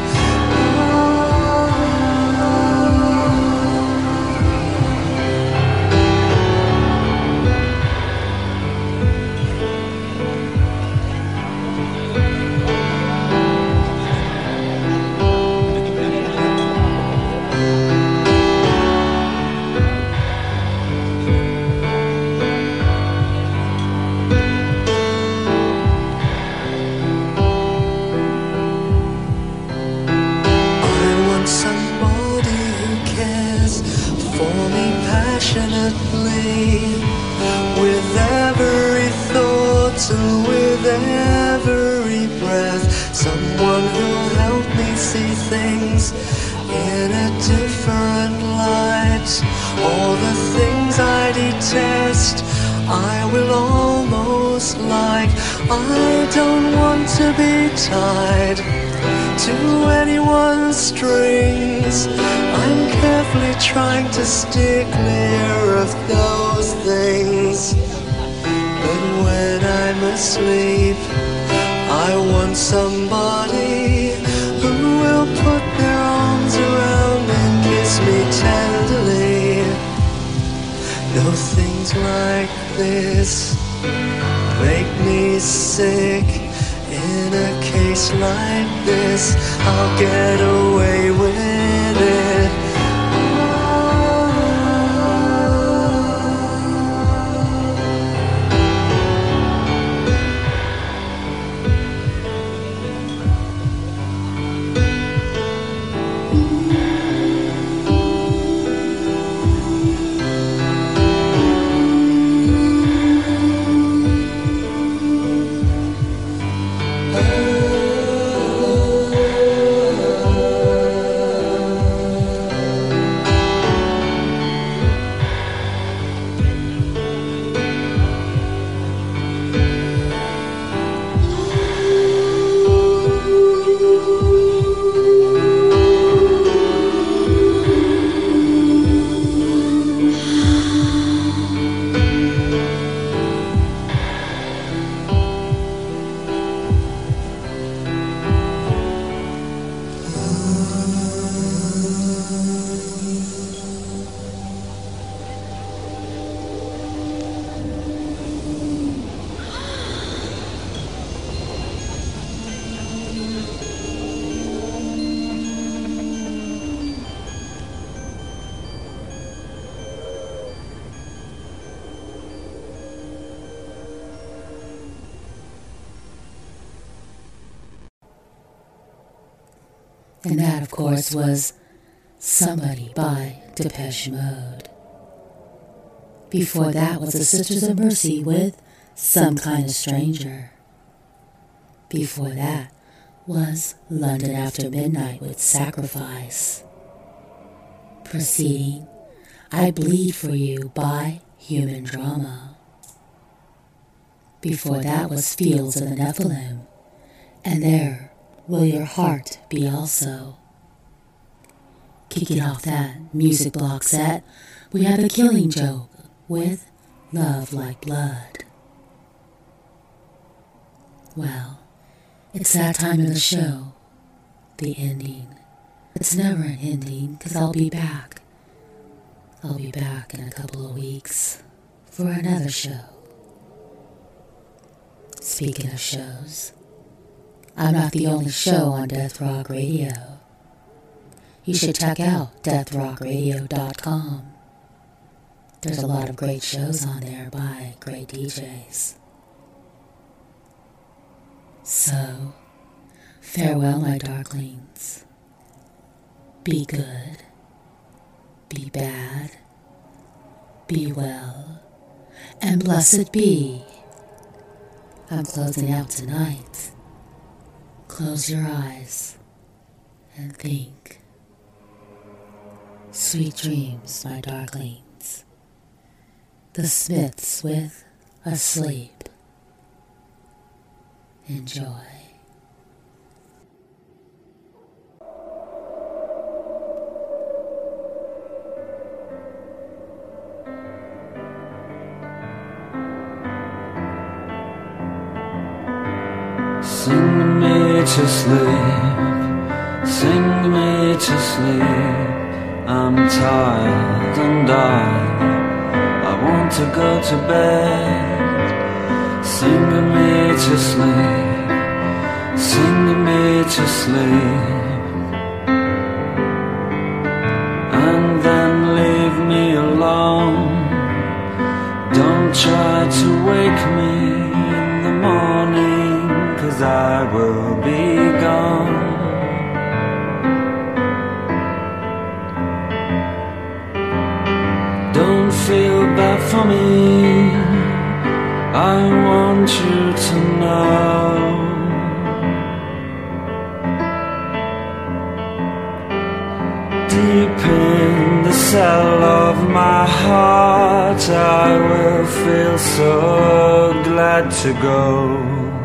With every thought and with every breath, someone who'll help me see things in a different light. All the things I detest, I will almost like. I don't want to be tied to anyone's strings. I'm carefully trying to steer clear of those things. But when I'm asleep, I want somebody who will put their arms around and kiss me tenderly. No, things like this make me sick. In a case like this, I'll get away with it. And that, of course, was Somebody by Depeche Mode. Before that was the Sisters of Mercy with Some Kind of Stranger. Before that was London After Midnight with Sacrifice. Preceding I Bleed For You by Human Drama. Before that was Fields of the Nephilim, and There Will Your Heart Be Also. Kicking off that music block set, we had The Killing Joke with Love Like Blood. Well, it's that time of the show, the ending. It's never an ending, 'cause I'll be back. I'll be back in a couple of weeks for another show. Speaking of shows, I'm not the only show on Death Rock Radio. You should check out deathrockradio.com. There's a lot of great shows on there by great DJs. So, farewell, my darklings. Be good. Be bad. Be well. And blessed be. I'm closing out tonight. Close your eyes and think. Sweet dreams, my darklings. The Smiths with Asleep. Enjoy. Sing me to sleep, sing me to sleep. I'm tired and I want to go to bed. Sing me to sleep, sing me to sleep. And then leave me alone. Don't try to wake me in the morning, 'cause I will be gone. Don't feel bad for me, I want you to know. Deep in the cell of my heart, I will feel so glad to go.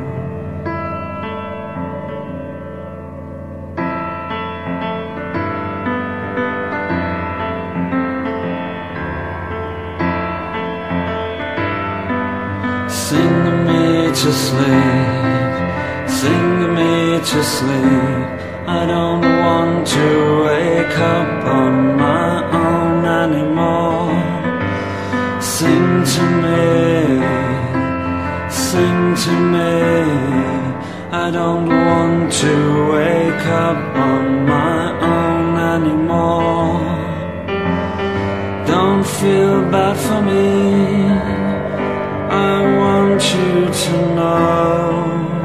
Sing me to sleep, sing me to sleep. I don't want to wake up on my own anymore. Sing to me, sing to me. I don't want to wake up on my own anymore. Don't feel bad for me, I want you to know.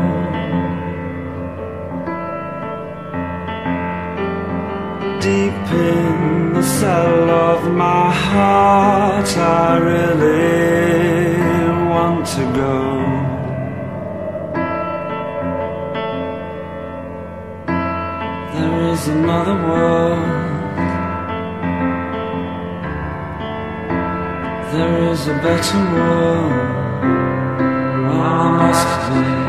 Deep in the cell of my heart, I really want to go. There is another world. There is a better world. I must be.